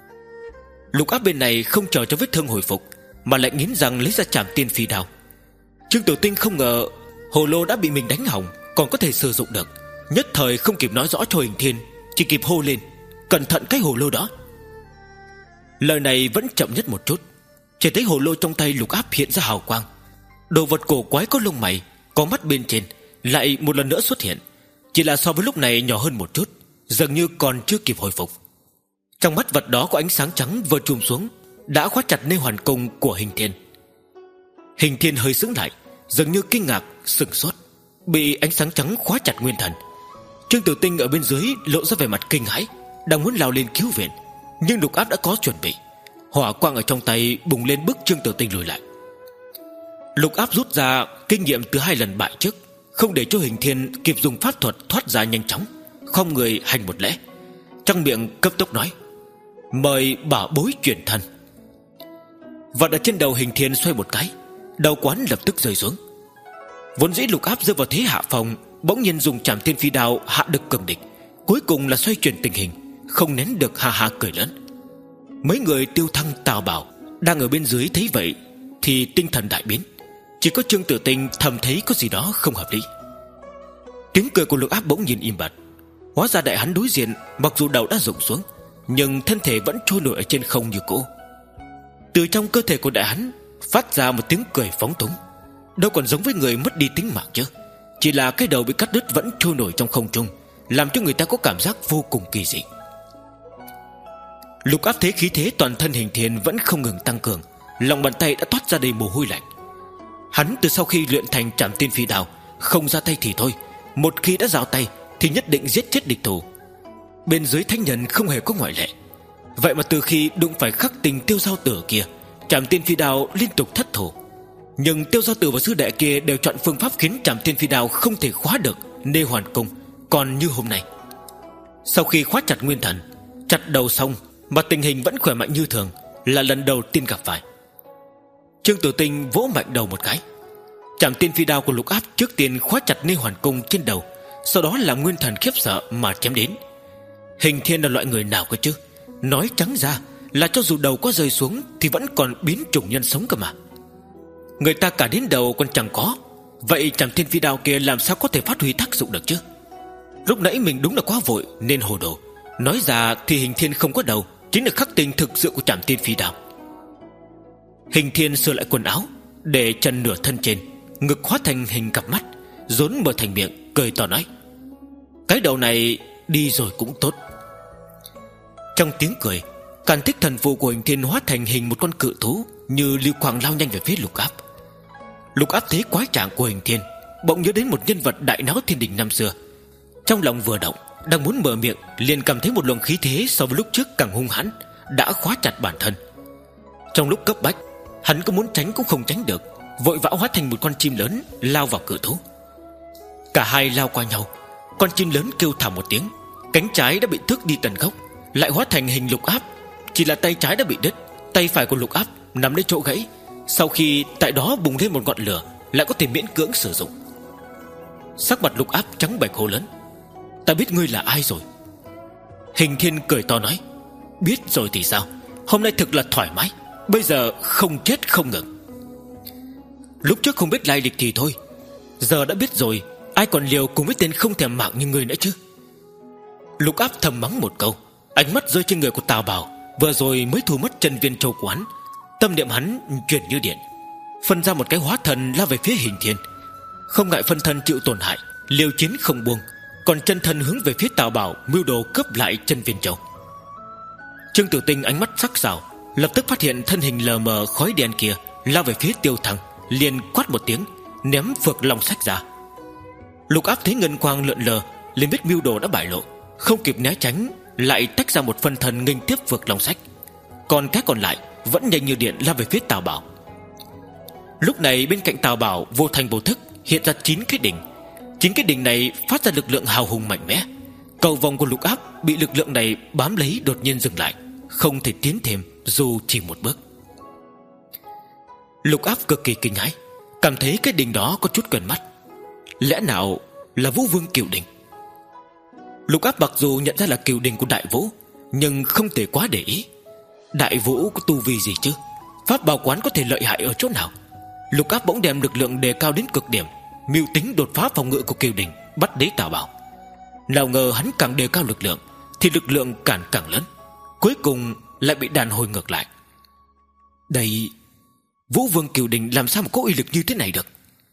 Speaker 1: Lục Áp bên này không chờ cho vết thương hồi phục, mà lại nghiến răng lấy ra Trảm Tiên Phi Đao. Trương Tử Tinh không ngờ hồ lô đã bị mình đánh hỏng còn có thể sử dụng được, nhất thời không kịp nói rõ cho Hình Thiên, chỉ kịp hô lên: cẩn thận cái hồ lô đó. Lời này vẫn chậm nhất một chút, chỉ thấy hồ lô trong tay Lục Áp hiện ra hào quang. Đồ vật cổ quái có lông mày, có mắt bên trên lại một lần nữa xuất hiện, chỉ là so với lúc này nhỏ hơn một chút, dường như còn chưa kịp hồi phục. Trong mắt vật đó có ánh sáng trắng vừa trùm xuống, đã khóa chặt nơi hoàn cung của Hình Thiên. Hình Thiên hơi sững lại, dường như kinh ngạc, sửng sốt, bị ánh sáng trắng khóa chặt nguyên thần. Trương Tử Tinh ở bên dưới lộ ra vẻ mặt kinh hãi, đang muốn lao lên cứu viện, nhưng Lục Áp đã có chuẩn bị. Hỏa quang ở trong tay bùng lên bức Trương Tử Tinh lùi lại. Lục Áp rút ra kinh nghiệm từ hai lần bại trước, không để cho Hình Thiên kịp dùng pháp thuật thoát ra nhanh chóng, khom người hành một lễ, trong miệng cấp tốc nói: mời bảo bối chuyển thân. Vật ở trên đầu Hình Thiên xoay một cái, đầu quán lập tức rơi xuống. Vốn dĩ Lục Áp rơi vào thế hạ phòng, bỗng nhiên dùng Trảm Tiên Phi Đao hạ được cường địch, cuối cùng là xoay chuyển tình hình, không nén được ha ha cười lớn. Mấy người Tiêu Thăng, Tào Bảo đang ở bên dưới thấy vậy thì tinh thần đại biến, chỉ có Trương Tử Tinh thầm thấy có gì đó không hợp lý. Tiếng cười của Lục Áp bỗng nhiên im bặt. Hóa ra đại hắn đối diện mặc dù đầu đã rụng xuống, nhưng thân thể vẫn trôi nổi ở trên không như cũ. Từ trong cơ thể của đại hắn phát ra một tiếng cười phóng túng, đâu còn giống với người mất đi tính mạng chứ, chỉ là cái đầu bị cắt đứt vẫn trôi nổi trong không trung, làm cho người ta có cảm giác vô cùng kỳ dị. Lục Áp thấy khí thế toàn thân Hình Thiên vẫn không ngừng tăng cường, lòng bàn tay đã toát ra đầy mồ hôi lạnh. Hắn từ sau khi luyện thành Trảm Tiên Phi Đao, không ra tay thì thôi, một khi đã giao tay thì nhất định giết chết địch thủ. Bên dưới thánh nhân không hề có ngoại lệ. Vậy mà từ khi đụng phải khắc tình Tiêu Giao Tử kia, Trảm Tiên Phi Đao liên tục thất thủ. Nhưng Tiêu Giao Tử và sư đệ kia đều chọn phương pháp khiến Trảm Tiên Phi Đao không thể khóa được Nê Hoàn Cung. Còn như hôm nay, sau khi khóa chặt nguyên thần, chặt đầu xong mà tình hình vẫn khỏe mạnh như thường, là lần đầu tiên gặp phải. Trương Tử Tinh vỗ mạnh đầu một cái. Trảm Tiên Phi Đao của Lục Áp trước tiên khóa chặt Nê Hoàn Cung trên đầu, sau đó là nguyên thần khiếp sợ mà chém đến. Hình Thiên là loại người nào cơ chứ? Nói trắng ra là cho dù đầu có rơi xuống thì vẫn còn biến chủng nhân sống cơ mà. Người ta cả đến đầu còn chẳng có, vậy Trảm Tiên Phi Đao kia làm sao có thể phát huy tác dụng được chứ? Lúc nãy mình đúng là quá vội nên hồ đồ. Nói ra thì Hình Thiên không có đầu chính là khắc tinh thực sự của Trảm Tiên Phi Đao. Hình Thiên sửa lại quần áo, để chân nửa thân trên, ngực hóa thành hình cặp mắt, rốn mở thành miệng, cười to nói: cái đầu này đi rồi cũng tốt. Trong tiếng cười, càn tích thần phù của Hình Thiên hóa thành hình một con cự thú, như lưu quang lao nhanh về phía Lục Áp. Lục Áp thấy quái trạng của Hình Thiên, bỗng nhớ đến một nhân vật đại náo thiên đình năm xưa. Trong lòng vừa động, đang muốn mở miệng, liền cảm thấy một luồng khí thế so với lúc trước càng hung hãn, đã khóa chặt bản thân. Trong lúc cấp bách, hắn có muốn tránh cũng không tránh được, vội vã hóa thành một con chim lớn lao vào cự thú. Cả hai lao qua nhau, con chim lớn kêu thảm một tiếng, cánh trái đã bị tước đi tận gốc, lại hóa thành hình Lục Áp. Chỉ là tay trái đã bị đứt, tay phải của Lục Áp nằm lấy chỗ gãy. Sau khi tại đó bùng lên một ngọn lửa, lại có thể miễn cưỡng sử dụng. Sắc mặt Lục Áp trắng bệch hô lớn: ta biết ngươi là ai rồi. Hình Thiên cười to nói: biết rồi thì sao? Hôm nay thực là thoải mái, bây giờ không chết không ngừng. Lúc trước không biết lai lịch thì thôi, giờ đã biết rồi, ai còn liều cùng với tên không thèm mạng như người nữa chứ. Lục Áp thầm mắng một câu, ánh mắt rơi trên người của Tào Bảo. Vừa rồi mới thu mất chân viên châu của hắn. Tâm niệm hắn chuyển như điện, phân ra một cái hóa thần lao về phía Hình Thiên. Không ngại phân thân chịu tổn hại, liều chiến không buông, còn chân thân hướng về phía Tào Bảo, mưu đồ cướp lại chân viên châu. Trương Tử Tinh ánh mắt sắc sảo, lập tức phát hiện thân hình lờ mờ khói đen kia lao về phía Tiêu Thăng, liền quát một tiếng, ném phược long sách ra. Lục Áp thấy ngân quang lượn lờ, liền biết mưu đồ đã bại lộ, không kịp né tránh, lại tách ra một phân thân nghênh tiếp phược long sách. Còn cái còn lại vẫn nhanh như điện lao về phía Tào Bảo. Lúc này bên cạnh Tào Bảo vô thành vô thức hiện ra chín cái đỉnh. Chín cái đỉnh này phát ra lực lượng hào hùng mạnh mẽ. Cầu vòng của Lục Áp bị lực lượng này bám lấy đột nhiên dừng lại, không thể tiến thêm dù chỉ một bước. Lục Áp cực kỳ kinh hãi, cảm thấy cái đỉnh đó có chút quen mắt. Lẽ nào là Vũ Vương Cửu Đỉnh? Lục Áp mặc dù nhận ra là Cửu Đỉnh của Đại Vũ, nhưng không thể quá để ý. Đại Vũ có tu vi gì chứ? Pháp bảo quán có thể lợi hại ở chỗ nào? Lục Áp bỗng đem lực lượng đề cao đến cực điểm, mưu tính đột phá phòng ngự của Cửu Đỉnh, bắt lấy Tào Bảo. Nào ngờ hắn càng đề cao lực lượng thì lực lượng càng càng lớn, cuối cùng lại bị đàn hồi ngược lại. Đây, Vũ Vương Cửu Đỉnh làm sao mà có uy lực như thế này được?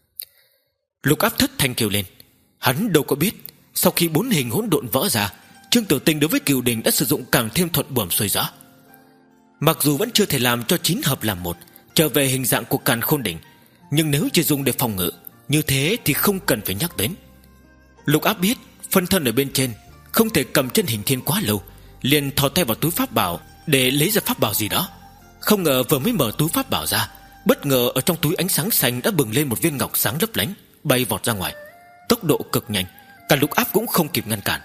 Speaker 1: Lục Áp thất thanh kêu lên. Hắn đâu có biết, sau khi bốn hình hỗn độn vỡ ra, Trương Tử Tinh đối với Cửu Đỉnh đã sử dụng càng thêm thuận buồm xuôi gió. Mặc dù vẫn chưa thể làm cho chín hợp làm một, trở về hình dạng của Càn Khôn Đỉnh, nhưng nếu chỉ dùng để phòng ngự, như thế thì không cần phải nhắc đến. Lục Áp biết phân thân ở bên trên không thể cầm chân Hình Thiên quá lâu, liền thò tay vào túi pháp bảo để lấy ra pháp bảo gì đó. Không ngờ vừa mới mở túi pháp bảo ra, bất ngờ ở trong túi ánh sáng xanh đã bừng lên một viên ngọc sáng lấp lánh, bay vọt ra ngoài, tốc độ cực nhanh, cả Lục Áp cũng không kịp ngăn cản.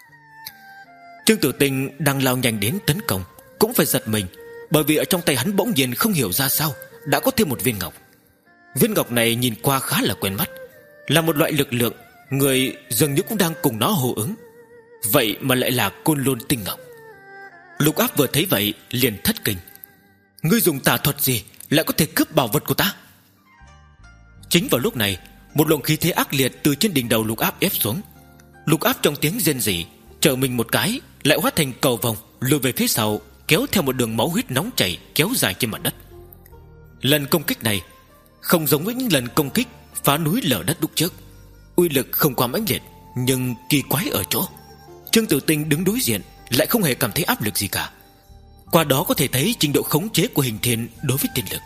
Speaker 1: Trương Tử Tinh đang lao nhanh đến tấn công cũng phải giật mình, bởi vì ở trong tay hắn bỗng nhiên không hiểu ra sao đã có thêm một viên ngọc. Viên ngọc này nhìn qua khá là quen mắt, là một loại lực lượng, người dường như cũng đang cùng nó hô ứng. Vậy mà lại là Côn Lôn Tinh Ngọc. Lục Áp vừa thấy vậy liền thất kinh. Ngươi dùng tà thuật gì lại có thể cướp bảo vật của ta? Chính vào lúc này, một luồng khí thế ác liệt từ trên đỉnh đầu Lục Áp ép xuống. Lục Áp trong tiếng rên rỉ, trở mình một cái, lại hóa thành cầu vòng lùi về phía sau, kéo theo một đường máu huyết nóng chảy kéo dài trên mặt đất. Lần công kích này không giống với những lần công kích phá núi lở đất lúc trước, uy lực không quá mãnh liệt, nhưng kỳ quái ở chỗ Trương Tử Tinh đứng đối diện lại không hề cảm thấy áp lực gì cả. Qua đó có thể thấy trình độ khống chế của Hình Thiên đối với tiên lực.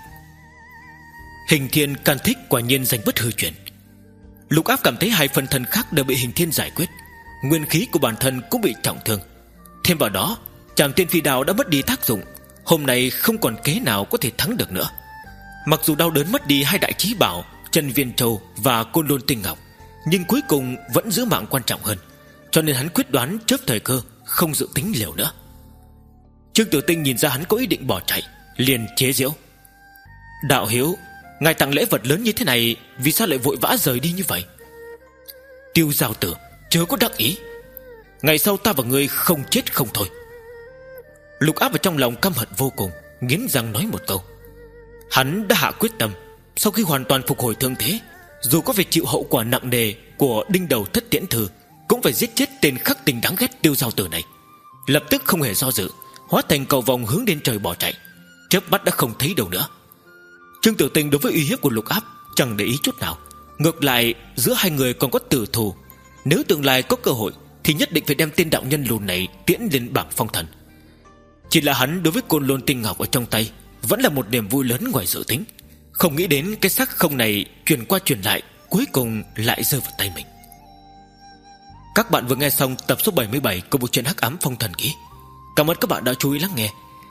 Speaker 1: Hình Thiên can thích quả nhiên danh bất hư truyền. Lục Áp cảm thấy hai phần thân khác đều bị Hình Thiên giải quyết, nguyên khí của bản thân cũng bị trọng thương. Thêm vào đó, Trảm Tiên Phi Đao đã mất đi tác dụng, hôm nay không còn kế nào có thể thắng được nữa. Mặc dù đau đớn mất đi hai đại chí bảo Chân Viên Châu và Côn Lôn Tinh Ngọc, nhưng cuối cùng vẫn giữ mạng quan trọng hơn, cho nên hắn quyết đoán chớp thời cơ, không dự tính liều nữa. Trương Tử Tinh nhìn ra hắn có ý định bỏ chạy, liền chế giễu. Đạo hiếu, ngài tặng lễ vật lớn như thế này, vì sao lại vội vã rời đi như vậy? Tiêu Giao Tử, chớ có đắc ý, ngày sau ta và ngươi không chết không thôi. Lục Áp ở trong lòng căm hận vô cùng, nghiến răng nói một câu. Hắn đã hạ quyết tâm, sau khi hoàn toàn phục hồi thương thế, dù có phải chịu hậu quả nặng nề của đinh đầu thất tiễn thư, cũng phải giết chết tên khắc tình đáng ghét Tiêu Giao Tử này. Lập tức không hề do dự, hóa thành cầu vòng hướng lên trời bỏ chạy, chớp mắt đã không thấy đâu nữa. Trương Tử Tinh đối với uy hiếp của Lục Áp chẳng để ý chút nào, ngược lại giữa hai người còn có tử thù. Nếu tương lai có cơ hội thì nhất định phải đem tên đạo nhân lùn này tiễn lên bảng phong thần. Chỉ là hắn đối với Côn Lôn Tinh Ngọc ở trong tay vẫn là một niềm vui lớn ngoài dự tính, không nghĩ đến cái xác không này truyền qua truyền lại, cuối cùng lại rơi vào tay mình. Các bạn vừa nghe xong tập số bảy mươi bảy của bộ truyện Hắc Ám Phong Thần Ký. Cảm ơn các bạn đã chú ý lắng nghe.